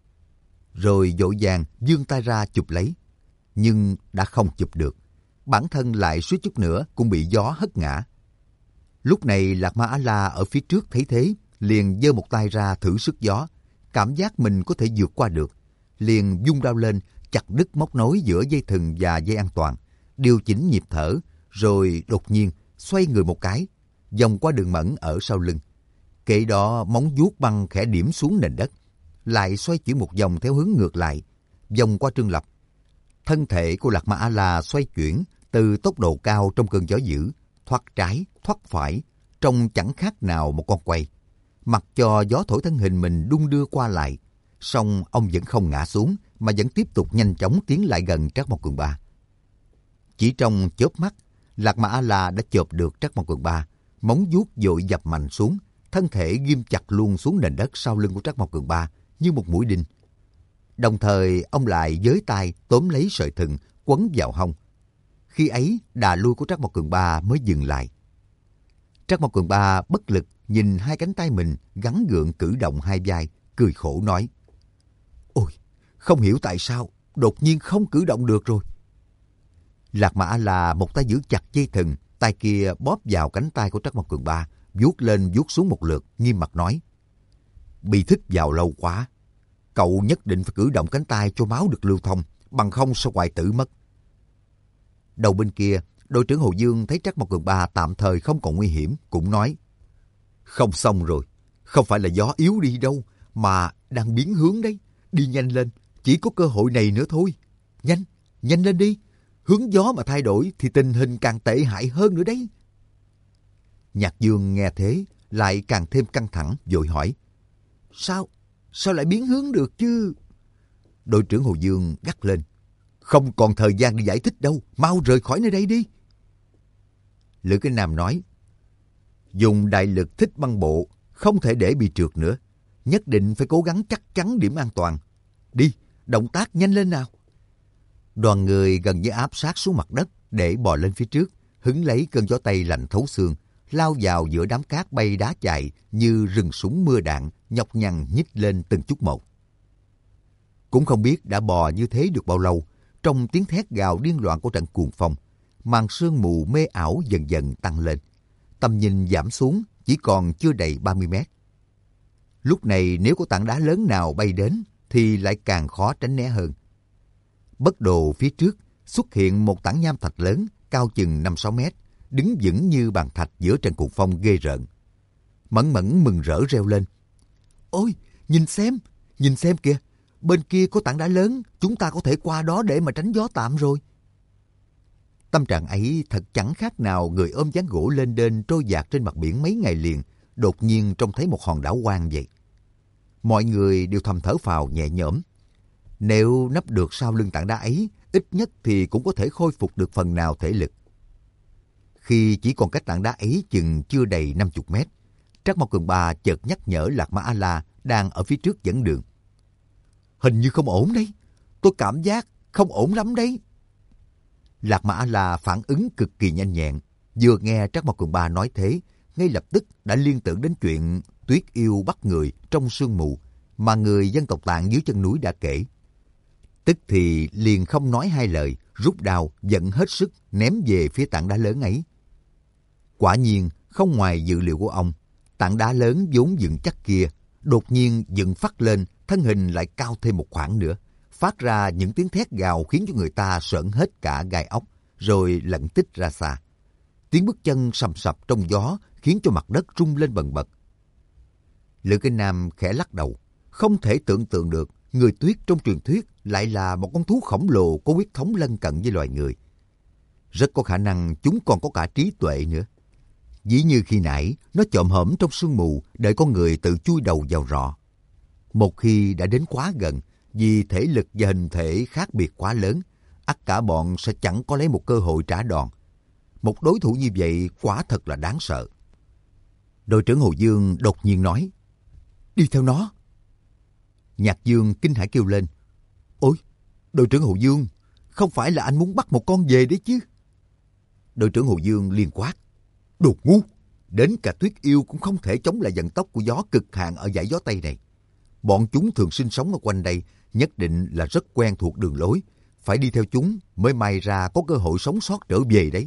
Rồi vội vàng vươn tay ra chụp lấy, nhưng đã không chụp được. Bản thân lại suýt chút nữa cũng bị gió hất ngã. Lúc này Lạc Ma A-la ở phía trước thấy thế, liền giơ một tay ra thử sức gió, cảm giác mình có thể vượt qua được, liền vung đao lên chặt đứt móc nối giữa dây thừng và dây an toàn, điều chỉnh nhịp thở, rồi đột nhiên xoay người một cái, vòng qua Đường Mẫn ở sau lưng. Kệ đó móng vuốt băng khẽ điểm xuống nền đất, lại xoay chuyển một vòng theo hướng ngược lại, vòng qua Trương Lập. Thân thể của Lạc Ma A-la xoay chuyển từ tốc độ cao trong cơn gió dữ, thoát trái, thoát phải, trông chẳng khác nào một con quay. Mặc cho gió thổi thân hình mình đung đưa qua lại, song ông vẫn không ngã xuống mà vẫn tiếp tục nhanh chóng tiến lại gần Trác Mộc Cường Ba. Chỉ trong chớp mắt, Lạc Ma A-la đã chộp được Trác Mộc Cường Ba, móng vuốt vội dập mạnh xuống, thân thể ghim chặt luôn xuống nền đất sau lưng của Trác Mộc Cường Ba như một mũi đinh. Đồng thời ông lại với tay tóm lấy sợi thừng quấn vào hông. Khi ấy đà lui của Trác Mộc Cường Ba mới dừng lại. Trác Mộc Cường Ba bất lực nhìn hai cánh tay mình gắng gượng cử động hai vai, cười khổ nói: Ôi, không hiểu tại sao đột nhiên không cử động được rồi. Lạc Ma A-la một tay giữ chặt dây thừng, tay kia bóp vào cánh tay của Trác Mộc Cường Ba, vuốt lên vuốt xuống một lượt, nghiêm mặt nói: Bị thích vào lâu quá, cậu nhất định phải cử động cánh tay cho máu được lưu thông, bằng không sẽ hoại tử mất. Đầu bên kia, đội trưởng Hồ Dương thấy Trác Mộc Cường Ba tạm thời không còn nguy hiểm, cũng nói: Không xong rồi, không phải là gió yếu đi đâu, mà đang biến hướng đấy. Đi nhanh lên, chỉ có cơ hội này nữa thôi. Nhanh, nhanh lên đi. Hướng gió mà thay đổi thì tình hình càng tệ hại hơn nữa đấy. Nhạc Dương nghe thế, lại càng thêm căng thẳng, vội hỏi: Sao lại biến hướng được chứ? Đội trưởng Hồ Dương gắt lên: Không còn thời gian để giải thích đâu, mau rời khỏi nơi đây đi. Lữ Cái Nam nói: Dùng đại lực thích băng bộ, không thể để bị trượt nữa. Nhất định phải cố gắng chắc chắn điểm an toàn. Đi, động tác nhanh lên nào. Đoàn người gần như áp sát xuống mặt đất để bò lên phía trước, hứng lấy cơn gió Tây lạnh thấu xương, lao vào giữa đám cát bay đá chạy như rừng súng mưa đạn, nhọc nhằn nhích lên từng chút một. Cũng không biết đã bò như thế được bao lâu, trong tiếng thét gào điên loạn của trận cuồng phong, màn sương mù mê ảo dần dần tăng lên. Tầm nhìn giảm xuống chỉ còn chưa đầy 30 mét. Lúc này nếu có tảng đá lớn nào bay đến thì lại càng khó tránh né hơn. Bất đồ phía trước xuất hiện một tảng nham thạch lớn cao chừng 5-6 mét, đứng vững như bàn thạch giữa trận cuồng phong ghê rợn. Mẫn Mẫn mừng rỡ reo lên: Ôi, nhìn xem kìa, bên kia có tảng đá lớn, chúng ta có thể qua đó để mà tránh gió tạm rồi. Tâm trạng ấy thật chẳng khác nào người ôm ván gỗ lên đên trôi dạt trên mặt biển mấy ngày liền, đột nhiên trông thấy một hòn đảo hoang vậy. Mọi người đều thầm thở phào nhẹ nhõm. Nếu nấp được sau lưng tảng đá ấy, ít nhất thì cũng có thể khôi phục được phần nào thể lực. Khi chỉ còn cách tảng đá ấy chừng chưa đầy 50 mét, Trác Mộc Cường Ba chợt nhắc nhở Lạc Ma A-la đang ở phía trước dẫn đường: Hình như không ổn đấy, tôi cảm giác không ổn lắm đấy. Lạc Mã A-la phản ứng cực kỳ nhanh nhẹn, vừa nghe Trác Mộc Cường Ba nói thế, ngay lập tức đã liên tưởng đến chuyện Tuyết Yêu bắt người trong sương mù mà người dân tộc Tạng dưới chân núi đã kể. Tức thì liền không nói hai lời, rút đao giận hết sức ném về phía tảng đá lớn ấy. Quả nhiên, không ngoài dự liệu của ông, tảng đá lớn vốn dựng chắc kia, đột nhiên dựng phắt lên, thân hình lại cao thêm một khoảng nữa, phát ra những tiếng thét gào khiến cho người ta sởn hết cả gai ốc, rồi lẩn tích ra xa. Tiếng bước chân sầm sập trong gió khiến cho mặt đất rung lên bần bật. Lữ Kinh Nam khẽ lắc đầu, không thể tưởng tượng được người tuyết trong truyền thuyết lại là một con thú khổng lồ có huyết thống lân cận với loài người. Rất có khả năng chúng còn có cả trí tuệ nữa. Dĩ như khi nãy, nó chồm hổm trong sương mù đợi con người tự chui đầu vào rọ. Một khi đã đến quá gần, vì thể lực và hình thể khác biệt quá lớn, ắt cả bọn sẽ chẳng có lấy một cơ hội trả đòn. Một đối thủ như vậy quả thật là đáng sợ. Đội trưởng Hồ Dương đột nhiên nói, đi theo nó. Nhạc Dương kinh hãi kêu lên, ôi, đội trưởng Hồ Dương, không phải là anh muốn bắt một con về đấy chứ? Đội trưởng Hồ Dương liền quát, đồ ngu, đến cả Tuyết Yêu cũng không thể chống lại vận tốc của gió cực hạn ở dải gió Tây này. Bọn chúng thường sinh sống ở quanh đây, nhất định là rất quen thuộc đường lối. Phải đi theo chúng mới may ra có cơ hội sống sót trở về đấy.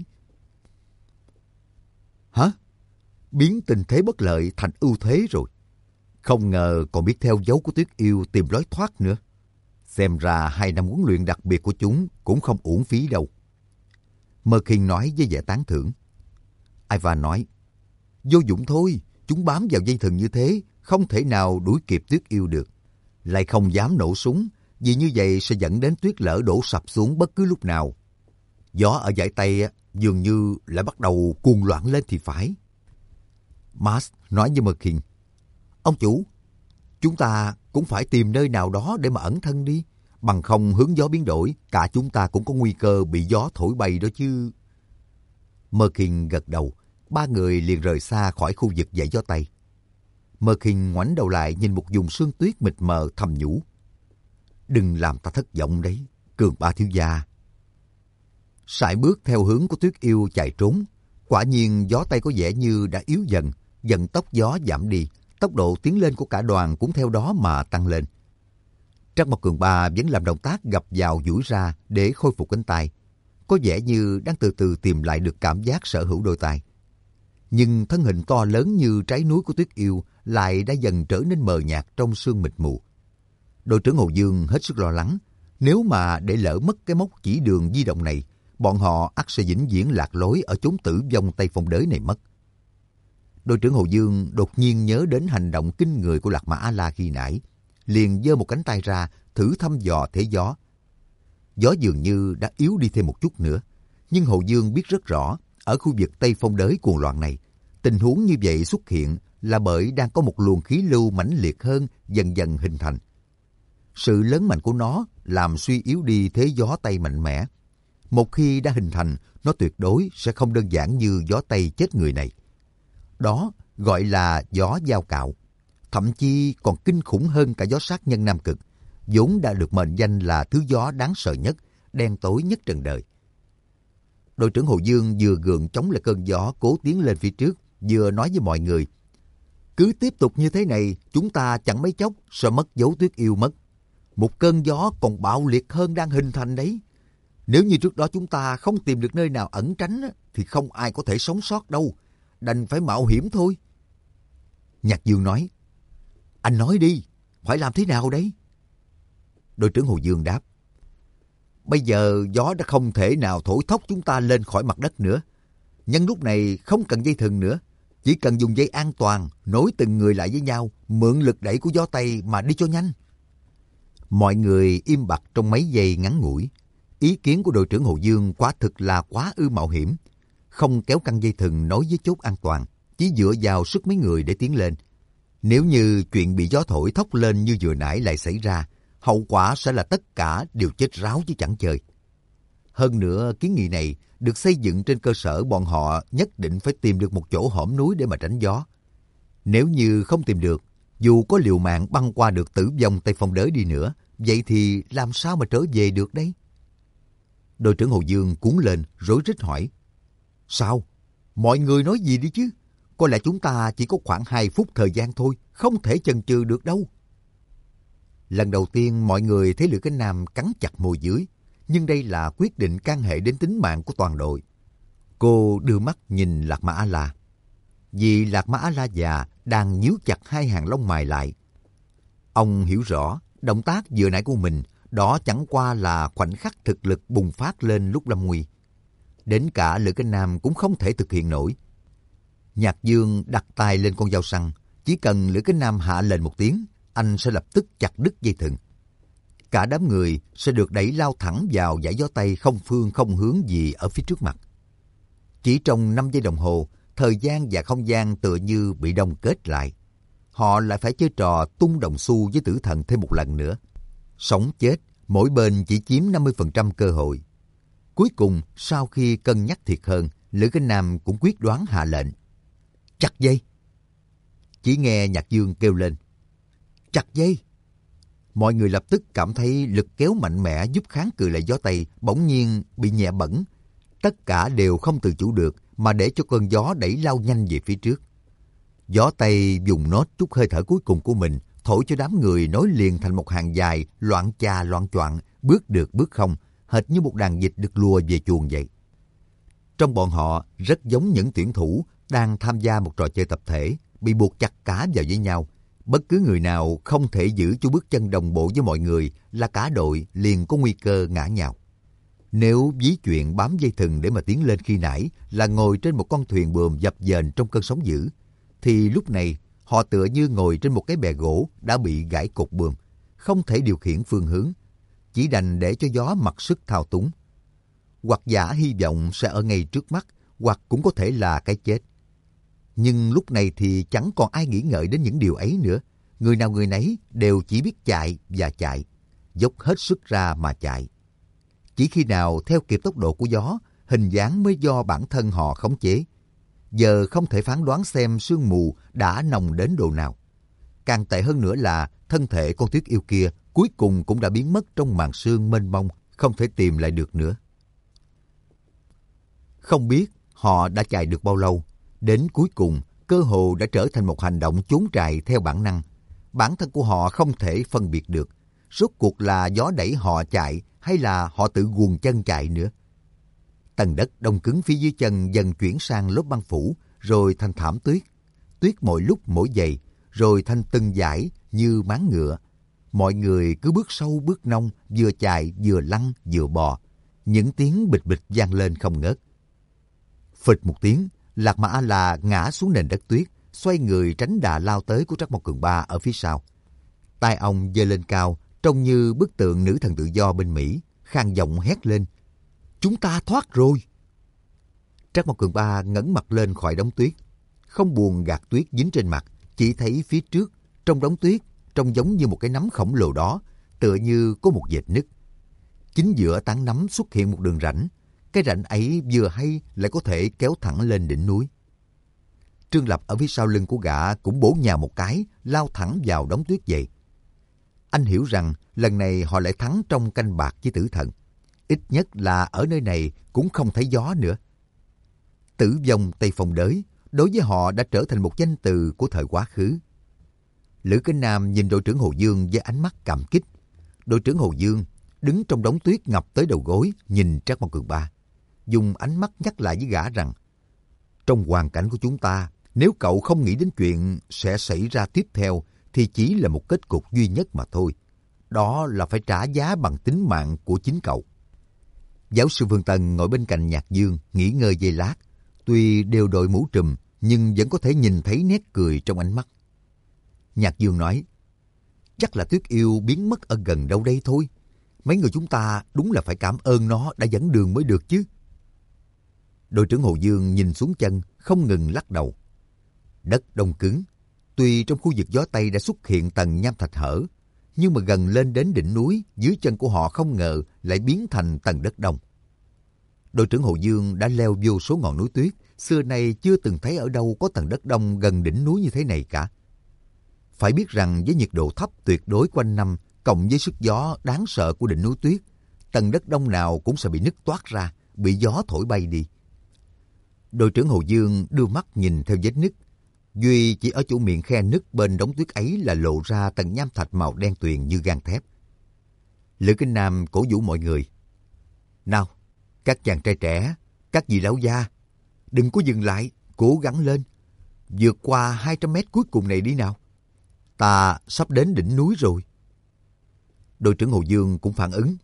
Hả? Biến tình thế bất lợi thành ưu thế rồi. Không ngờ còn biết theo dấu của Tuyết Yêu tìm lối thoát nữa. Xem ra 2 năm huấn luyện đặc biệt của chúng cũng không uổng phí đâu. Mơ Kinh nói với vẻ tán thưởng. Ivan nói, vô dụng thôi, chúng bám vào dây thừng như thế, không thể nào đuổi kịp Tuyết Yêu được. Lại không dám nổ súng, vì như vậy sẽ dẫn đến tuyết lở đổ sập xuống bất cứ lúc nào. Gió ở dải Tây dường như lại bắt đầu cuồng loạn lên thì phải. Mars nói với Mơ Kinh, ông chủ, chúng ta cũng phải tìm nơi nào đó để mà ẩn thân đi. Bằng không hướng gió biến đổi, cả chúng ta cũng có nguy cơ bị gió thổi bay đó chứ. Mơ Kinh gật đầu, 3 người liền rời xa khỏi khu vực dãy gió Tây. Mơ Kinh ngoảnh đầu lại nhìn một vùng sương tuyết mịt mờ thầm nhủ. Đừng làm ta thất vọng đấy, Cường Ba thiếu gia. Sải bước theo hướng của Tuyết Yêu chạy trốn. Quả nhiên gió Tây có vẻ như đã yếu dần, dần tốc gió giảm đi, tốc độ tiến lên của cả đoàn cũng theo đó mà tăng lên. Trác Mộc Cường Ba vẫn làm động tác gập vào duỗi ra để khôi phục cánh tay, có vẻ như đang từ từ tìm lại được cảm giác sở hữu đôi tay. Nhưng thân hình to lớn như trái núi của Tuyết Yêu lại đã dần trở nên mờ nhạt trong sương mịt mù. Đội trưởng Hồ Dương hết sức lo lắng, nếu mà để lỡ mất cái mốc chỉ đường di động này, bọn họ ắt sẽ vĩnh viễn lạc lối ở chốn tử vong Tây Phong Đới này mất. Đội trưởng Hồ Dương đột nhiên nhớ đến hành động kinh người của Lạc Mã A-la khi nãy, liền giơ một cánh tay ra thử thăm dò thế gió. Gió dường như đã yếu đi thêm một chút nữa, nhưng Hồ Dương biết rất rõ, ở khu vực Tây Phong Đới cuồng loạn này, tình huống như vậy xuất hiện là bởi đang có một luồng khí lưu mãnh liệt hơn dần dần hình thành. Sự lớn mạnh của nó làm suy yếu đi thế gió Tây mạnh mẽ. Một khi đã hình thành, nó tuyệt đối sẽ không đơn giản như gió Tây chết người này. Đó gọi là gió giao cạo, thậm chí còn kinh khủng hơn cả gió sát nhân Nam Cực, vốn đã được mệnh danh là thứ gió đáng sợ nhất, đen tối nhất trần đời. Đội trưởng Hồ Dương vừa gượng chống lại cơn gió cố tiến lên phía trước, vừa nói với mọi người, cứ tiếp tục như thế này, chúng ta chẳng mấy chốc sẽ mất dấu Tuyết Yêu mất. Một cơn gió còn bạo liệt hơn đang hình thành đấy. Nếu như trước đó chúng ta không tìm được nơi nào ẩn tránh, thì không ai có thể sống sót đâu. Đành phải mạo hiểm thôi. Nhạc Dương nói, anh nói đi, phải làm thế nào đấy? Đội trưởng Hồ Dương đáp, bây giờ gió đã không thể nào thổi thốc chúng ta lên khỏi mặt đất nữa. Nhân lúc này không cần dây thừng nữa, chỉ cần dùng dây an toàn nối từng người lại với nhau, mượn lực đẩy của gió Tây mà đi cho nhanh. Mọi người im bặt trong mấy giây ngắn ngủi. Ý kiến của đội trưởng Hồ Dương quả thực là quá ư mạo hiểm. Không kéo căng dây thừng nối với chốt an toàn, chỉ dựa vào sức mấy người để tiến lên. Nếu như chuyện bị gió thổi thốc lên như vừa nãy lại xảy ra, hậu quả sẽ là tất cả đều chết ráo chứ chẳng chơi. Hơn nữa, kiến nghị này được xây dựng trên cơ sở bọn họ nhất định phải tìm được một chỗ hõm núi để mà tránh gió. Nếu như không tìm được, dù có liều mạng băng qua được tử vong Tây Phong Đới đi nữa, vậy thì làm sao mà trở về được đấy? Đội trưởng Hồ Dương cuống lên rối rít hỏi. Sao? Mọi người nói gì đi chứ? Có lẽ chúng ta chỉ có khoảng 2 phút thời gian thôi, không thể chần chừ được đâu. Lần đầu tiên mọi người thấy Lữ Cánh Nam cắn chặt môi dưới, nhưng đây là quyết định can hệ đến tính mạng của toàn đội. Cô đưa mắt nhìn Lạc Ma A-la. Vì Lạc Ma A-la già đang nhíu chặt hai hàng lông mày lại. Ông hiểu rõ động tác vừa nãy của mình, đó chẳng qua là khoảnh khắc thực lực bùng phát lên lúc lâm nguy. Đến cả Lữ Cánh Nam cũng không thể thực hiện nổi. Nhạc Dương đặt tay lên con dao săn, chỉ cần Lữ Cánh Nam hạ lên một tiếng, anh sẽ lập tức chặt đứt dây thừng. Cả đám người sẽ được đẩy lao thẳng vào dải gió Tây không phương không hướng gì ở phía trước mặt. Chỉ trong 5 giây đồng hồ, thời gian và không gian tựa như bị đông kết lại. Họ lại phải chơi trò tung đồng xu với tử thần thêm một lần nữa. Sống chết, mỗi bên chỉ chiếm 50% cơ hội. Cuối cùng, sau khi cân nhắc thiệt hơn, Lữ Cánh Nam cũng quyết đoán hạ lệnh. Chặt dây! Chỉ nghe Nhạc Dương kêu lên. Chặt dây! Mọi người lập tức cảm thấy lực kéo mạnh mẽ giúp kháng cự lại gió Tây bỗng nhiên bị nhẹ bẫng. Tất cả đều không tự chủ được mà để cho cơn gió đẩy lao nhanh về phía trước. Gió Tây dùng nốt chút hơi thở cuối cùng của mình thổi cho đám người nối liền thành một hàng dài, loạn chà loạn choạng, bước được bước không, hệt như một đàn vịt được lùa về chuồng vậy. Trong bọn họ rất giống những tuyển thủ đang tham gia một trò chơi tập thể, bị buộc chặt cá vào với nhau. Bất cứ người nào không thể giữ cho bước chân đồng bộ với mọi người là cả đội liền có nguy cơ ngã nhào. Nếu ví chuyện bám dây thừng để mà tiến lên khi nãy là ngồi trên một con thuyền buồm dập dềnh trong cơn sóng dữ, thì lúc này họ tựa như ngồi trên một cái bè gỗ đã bị gãy cột buồm, không thể điều khiển phương hướng, chỉ đành để cho gió mặc sức thao túng. Hoặc giả hy vọng sẽ ở ngay trước mắt, hoặc cũng có thể là cái chết. Nhưng lúc này thì chẳng còn ai nghĩ ngợi đến những điều ấy nữa. Người nào người nấy đều chỉ biết chạy và chạy, dốc hết sức ra mà chạy. Chỉ khi nào theo kịp tốc độ của gió, hình dáng mới do bản thân họ khống chế. Giờ không thể phán đoán xem sương mù đã nồng đến độ nào. Càng tệ hơn nữa là thân thể con tuyết yêu kia cuối cùng cũng đã biến mất trong màn sương mênh mông, không thể tìm lại được nữa. Không biết họ đã chạy được bao lâu, đến cuối cùng cơ hồ đã trở thành một hành động trốn chạy theo bản năng. Bản thân của họ không thể phân biệt được rốt cuộc là gió đẩy họ chạy hay là họ tự guồng chân chạy nữa. Tầng đất đông cứng phía dưới chân dần chuyển sang lớp băng phủ, rồi thành thảm tuyết. Tuyết mỗi lúc mỗi dày, rồi thành từng dải như máng ngựa. Mọi người cứ bước sâu bước nông, vừa chạy vừa lăn vừa bò. Những tiếng bịch bịch vang lên không ngớt. Phịch một tiếng, Lạc Ma A-la ngã xuống nền đất tuyết, xoay người tránh đà lao tới của Trắc Mộc Cường Ba ở phía sau. Tai ông giơ lên cao, trông như bức tượng nữ thần tự do bên Mỹ, khàn giọng hét lên. Chúng ta thoát rồi! Trắc Mộc Cường Ba ngẩng mặt lên khỏi đống tuyết, không buồn gạt tuyết dính trên mặt, chỉ thấy phía trước, trong đống tuyết, trông giống như một cái nắm khổng lồ đó, tựa như có một vệt nứt. Chính giữa tán nắm xuất hiện một đường rãnh, cái rãnh ấy vừa hay lại có thể kéo thẳng lên đỉnh núi. Trương Lập ở phía sau lưng của gã cũng bổ nhào một cái, lao thẳng vào đống tuyết vậy. Anh hiểu rằng lần này họ lại thắng trong canh bạc với tử thần. Ít nhất là ở nơi này cũng không thấy gió nữa. Tử vong Tây Phong Đới đối với họ đã trở thành một danh từ của thời quá khứ. Lữ Cánh Nam nhìn đội trưởng Hồ Dương với ánh mắt cảm kích. Đội trưởng Hồ Dương đứng trong đống tuyết ngập tới đầu gối, nhìn Trác Mộc Cường Ba, dùng ánh mắt nhắc lại với gã rằng trong hoàn cảnh của chúng ta, nếu cậu không nghĩ đến chuyện sẽ xảy ra tiếp theo thì chỉ là một kết cục duy nhất mà thôi. Đó là phải trả giá bằng tính mạng của chính cậu. Giáo sư Vương Tân ngồi bên cạnh Nhạc Dương, nghỉ ngơi giây lát. Tuy đều đội mũ trùm, nhưng vẫn có thể nhìn thấy nét cười trong ánh mắt. Nhạc Dương nói, chắc là Tuyết Yêu biến mất ở gần đâu đây thôi. Mấy người chúng ta đúng là phải cảm ơn nó đã dẫn đường mới được chứ. Đội trưởng Hồ Dương nhìn xuống chân, không ngừng lắc đầu. Đất đông cứng. Tuy trong khu vực gió Tây đã xuất hiện tầng nham thạch hở, nhưng mà gần lên đến đỉnh núi, dưới chân của họ không ngờ lại biến thành tầng đất đông. Đội trưởng Hồ Dương đã leo vô số ngọn núi tuyết, xưa nay chưa từng thấy ở đâu có tầng đất đông gần đỉnh núi như thế này cả. Phải biết rằng với nhiệt độ thấp tuyệt đối quanh năm, cộng với sức gió đáng sợ của đỉnh núi tuyết, tầng đất đông nào cũng sẽ bị nứt toát ra, bị gió thổi bay đi. Đội trưởng Hồ Dương đưa mắt nhìn theo vết nứt. Duy chỉ ở chỗ miệng khe nứt bên đống tuyết ấy là lộ ra tầng nham thạch màu đen tuyền như gang thép. Lữ Kinh Nam cổ vũ mọi người. Nào, các chàng trai trẻ, các vị lão gia, đừng có dừng lại, cố gắng lên. Vượt qua 200 mét cuối cùng này đi nào. Ta sắp đến đỉnh núi rồi. Đội trưởng Hồ Dương cũng phản ứng.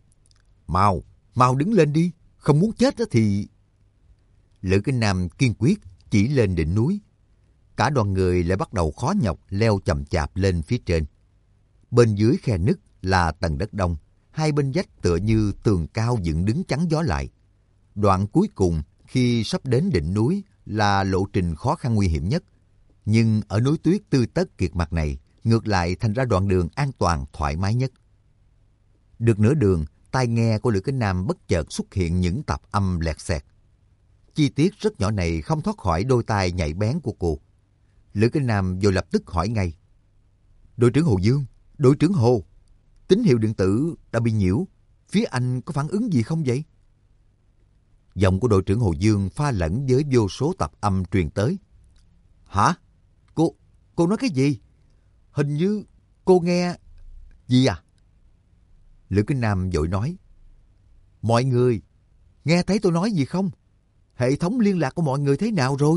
Mau đứng lên đi, không muốn chết thì... Lữ Kinh Nam kiên quyết chỉ lên đỉnh núi. Cả đoàn người lại bắt đầu khó nhọc leo chậm chạp lên phía trên. Bên dưới khe nứt là tầng đất đông, hai bên vách tựa như tường cao dựng đứng chắn gió lại. Đoạn cuối cùng khi sắp đến đỉnh núi là lộ trình khó khăn nguy hiểm nhất. Nhưng ở núi tuyết tươi tất kiệt mặt này, ngược lại thành ra đoạn đường an toàn thoải mái nhất. Được nửa đường, tai nghe của Lữ Kinh Nam bất chợt xuất hiện những tạp âm lẹt xẹt. Chi tiết rất nhỏ này không thoát khỏi đôi tai nhạy bén của cô. Lữ Kinh Nam vội lập tức hỏi ngay. Đội trưởng Hồ Dương, đội trưởng Hồ, tín hiệu điện tử đã bị nhiễu. Phía anh có phản ứng gì không vậy? Giọng của đội trưởng Hồ Dương pha lẫn với vô số tạp âm truyền tới. Hả? Cô nói cái gì? Hình như cô nghe... Gì à? Lữ Kinh Nam vội nói. Mọi người, nghe thấy tôi nói gì không? Hệ thống liên lạc của mọi người thế nào rồi?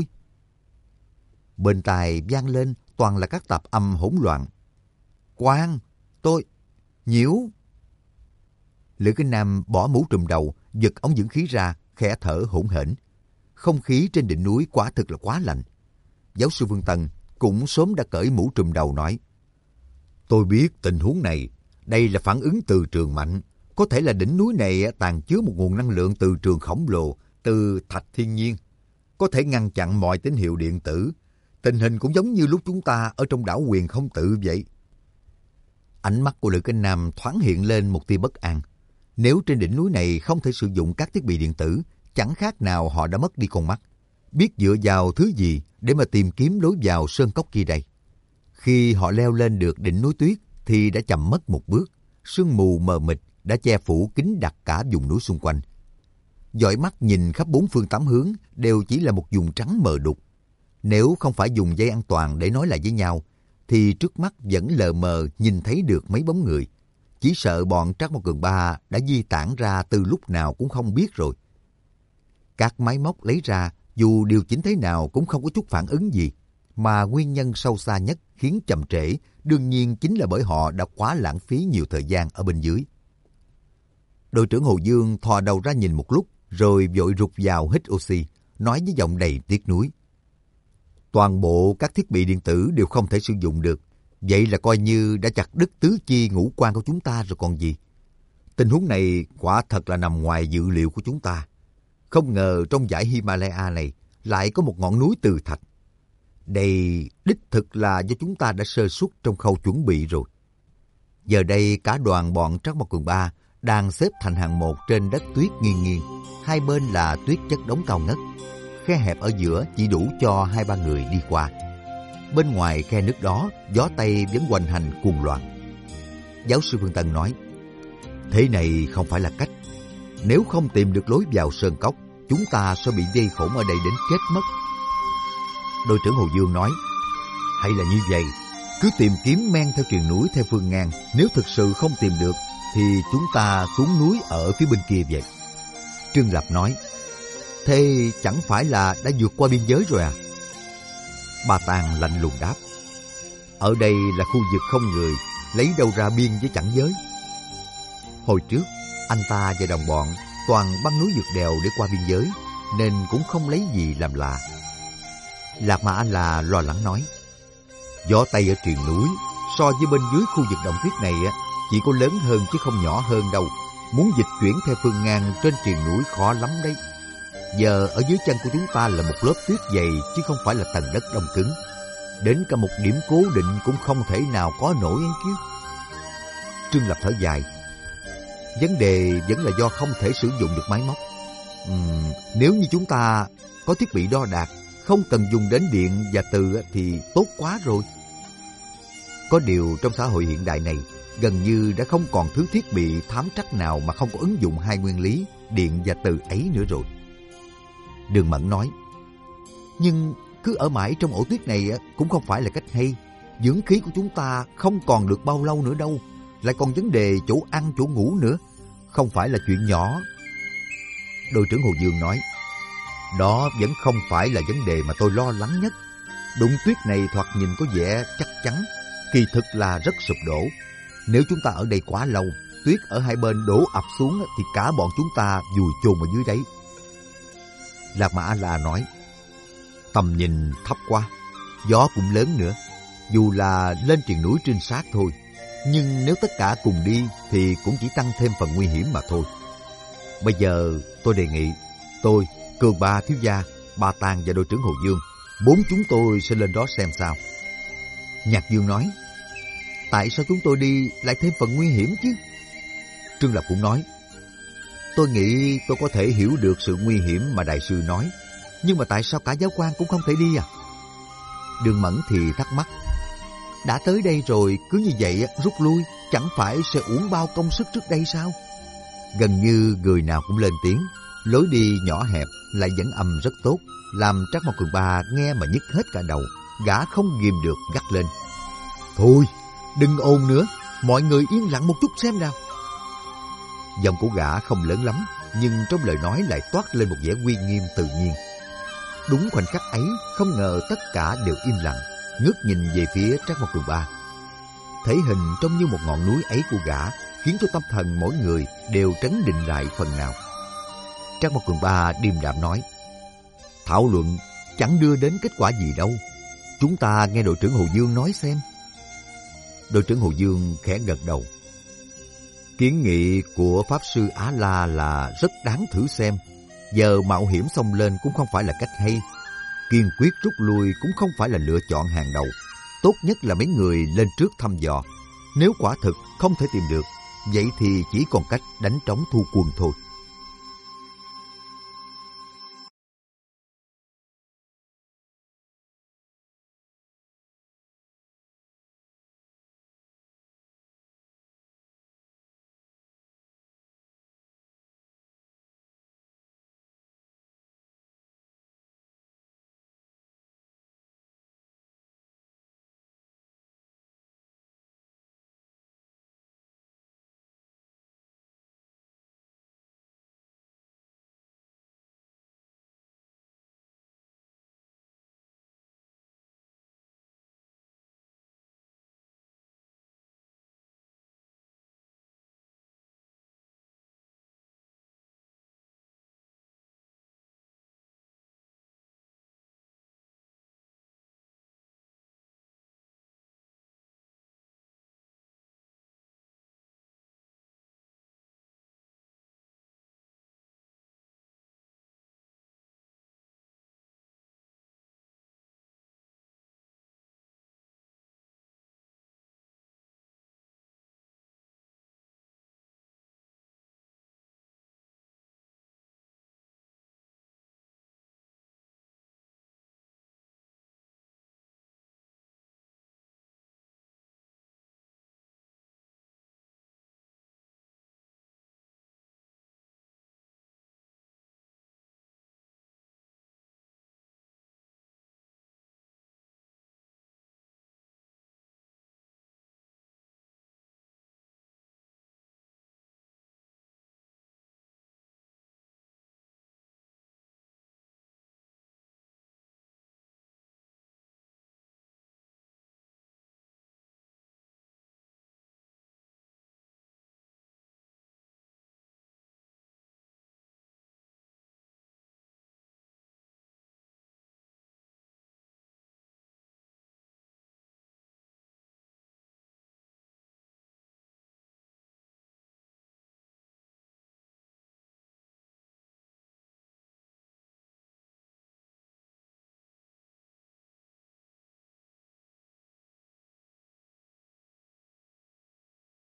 Bên tai vang lên toàn là các tạp âm hỗn loạn. Quang, tôi... nhiễu. Lữ Kinh Nam bỏ mũ trùm đầu, giật ống dẫn khí ra, khẽ thở hổn hển. Không khí trên đỉnh núi quả thực là quá lạnh. Giáo sư Vương Tân cũng sớm đã cởi mũ trùm đầu nói. Tôi biết tình huống này, đây là phản ứng từ trường mạnh. Có thể là đỉnh núi này tàng chứa một nguồn năng lượng từ trường khổng lồ, từ thạch thiên nhiên. Có thể ngăn chặn mọi tín hiệu điện tử. Tình hình cũng giống như lúc chúng ta ở trong đảo Huyền Không Tự vậy. Ánh mắt của Lữ Kinh Nam thoáng hiện lên một tia bất an. Nếu trên đỉnh núi này không thể sử dụng các thiết bị điện tử, chẳng khác nào họ đã mất đi con mắt. Biết dựa vào thứ gì để mà tìm kiếm lối vào sơn cốc kia đây. Khi họ leo lên được đỉnh núi tuyết thì đã chậm mất một bước. Sương mù mờ mịt đã che phủ kín đặc cả vùng núi xung quanh. Dõi mắt nhìn khắp bốn phương tám hướng đều chỉ là một vùng trắng mờ đục. Nếu không phải dùng dây an toàn để nói lại với nhau, thì trước mắt vẫn lờ mờ nhìn thấy được mấy bóng người. Chỉ sợ bọn Trác Mộc Cường Ba đã di tản ra từ lúc nào cũng không biết rồi. Các máy móc lấy ra, dù điều chỉnh thế nào cũng không có chút phản ứng gì. Mà nguyên nhân sâu xa nhất khiến chậm trễ, đương nhiên chính là bởi họ đã quá lãng phí nhiều thời gian ở bên dưới. Đội trưởng Hồ Dương thò đầu ra nhìn một lúc, rồi vội rụt vào hít oxy, nói với giọng đầy tiếc nuối. Toàn bộ các thiết bị điện tử đều không thể sử dụng được. Vậy là coi như đã chặt đứt tứ chi ngũ quan của chúng ta rồi còn gì. Tình huống này quả thật là nằm ngoài dự liệu của chúng ta. Không ngờ trong dãy Himalaya này lại có một ngọn núi từ thạch. Đây đích thực là do chúng ta đã sơ suất trong khâu chuẩn bị rồi. Giờ đây cả đoàn bọn Trác Mộc Cường Ba đang xếp thành hàng một trên đất tuyết nghiêng nghiêng. Hai bên là tuyết chất đống cao ngất. Khe hẹp ở giữa chỉ đủ cho 2-3 người đi qua. Bên ngoài khe nước đó, gió Tây vẫn hoành hành cuồng loạn. Giáo sư Phương Tân nói, thế này không phải là cách. Nếu không tìm được lối vào sơn cốc, chúng ta sẽ bị vây khổn ở đây đến chết mất. Đội trưởng Hồ Dương nói, hay là như vậy, cứ tìm kiếm men theo triền núi theo phương ngang. Nếu thực sự không tìm được, thì chúng ta xuống núi ở phía bên kia vậy. Trương Lập nói, thế chẳng phải là đã vượt qua biên giới rồi à? Ba Tàng lạnh lùng đáp, ở đây là khu vực không người, lấy đâu ra biên với chẵn giới. Hồi trước, anh ta và đồng bọn toàn băng núi vượt đèo để qua biên giới, nên cũng không lấy gì làm lạ. Lạc Mà Anh là lo lắng nói, gió Tây ở triền núi so với bên dưới khu vực động tuyết này chỉ có lớn hơn chứ không nhỏ hơn đâu. Muốn dịch chuyển theo phương ngang trên triền núi khó lắm đấy. Giờ ở dưới chân của chúng ta là một lớp tuyết dày chứ không phải là tầng đất đông cứng. Đến cả một điểm cố định cũng không thể nào có nổi ấy chứ. Trương Lập thở dài, vấn đề vẫn là do không thể sử dụng được máy móc. Nếu như chúng ta có thiết bị đo đạc, không cần dùng đến điện và từ thì tốt quá rồi. Có điều trong xã hội hiện đại này, gần như đã không còn thứ thiết bị thám trắc nào mà không có ứng dụng hai nguyên lý điện và từ ấy nữa rồi. Đường Mẫn nói, nhưng cứ ở mãi trong ổ tuyết này cũng không phải là cách hay. Dưỡng khí của chúng ta không còn được bao lâu nữa đâu. Lại còn vấn đề chỗ ăn chỗ ngủ nữa, không phải là chuyện nhỏ. Đội trưởng Hồ Dương nói, đó vẫn không phải là vấn đề mà tôi lo lắng nhất. Đụng tuyết này thoạt nhìn có vẻ chắc chắn, kỳ thực là rất sụp đổ. Nếu chúng ta ở đây quá lâu, tuyết ở hai bên đổ ập xuống thì cả bọn chúng ta vùi chôn ở dưới đấy. Lạc Mà A-la nói, tầm nhìn thấp quá, gió cũng lớn nữa. Dù là lên triền núi trinh sát thôi, nhưng nếu tất cả cùng đi thì cũng chỉ tăng thêm phần nguy hiểm mà thôi. Bây giờ tôi đề nghị, tôi, Cường Ba thiếu gia, Ba Tàng và đội trưởng Hồ Dương, bốn chúng tôi sẽ lên đó xem sao. Nhạc Dương nói, tại sao chúng tôi đi lại thêm phần nguy hiểm chứ? Trương Lập cũng nói, tôi nghĩ tôi có thể hiểu được sự nguy hiểm mà đại sư nói, nhưng mà tại sao cả giáo quan cũng không thể đi à? Đường Mẫn thì thắc mắc, đã tới đây rồi cứ như vậy rút lui, chẳng phải sẽ uổng bao công sức trước đây sao? Gần như người nào cũng lên tiếng, lối đi nhỏ hẹp lại dẫn âm rất tốt, làm Trác Mao Cường Ba nghe mà nhức hết cả đầu. Gã không ghìm được gắt lên, thôi đừng ồn nữa, mọi người yên lặng một chút xem nào. Giọng của gã không lớn lắm, nhưng trong lời nói lại toát lên một vẻ uy nghiêm tự nhiên. Đúng khoảnh khắc ấy, không ngờ tất cả đều im lặng, ngước nhìn về phía Trác Mao Cường Ba. Thể hình trông như một ngọn núi ấy của gã khiến cho tâm thần mỗi người đều trấn định lại phần nào. Trác Mao Cường Ba điềm đạm nói, thảo luận chẳng đưa đến kết quả gì đâu. Chúng ta nghe đội trưởng Hồ Dương nói xem. Đội trưởng Hồ Dương khẽ gật đầu. Kiến nghị của Pháp Sư Á-la là rất đáng thử xem. Giờ mạo hiểm xông lên cũng không phải là cách hay. Kiên quyết rút lui cũng không phải là lựa chọn hàng đầu. Tốt nhất là mấy người lên trước thăm dò. Nếu quả thực không thể tìm được, vậy thì chỉ còn cách đánh trống thu quân thôi.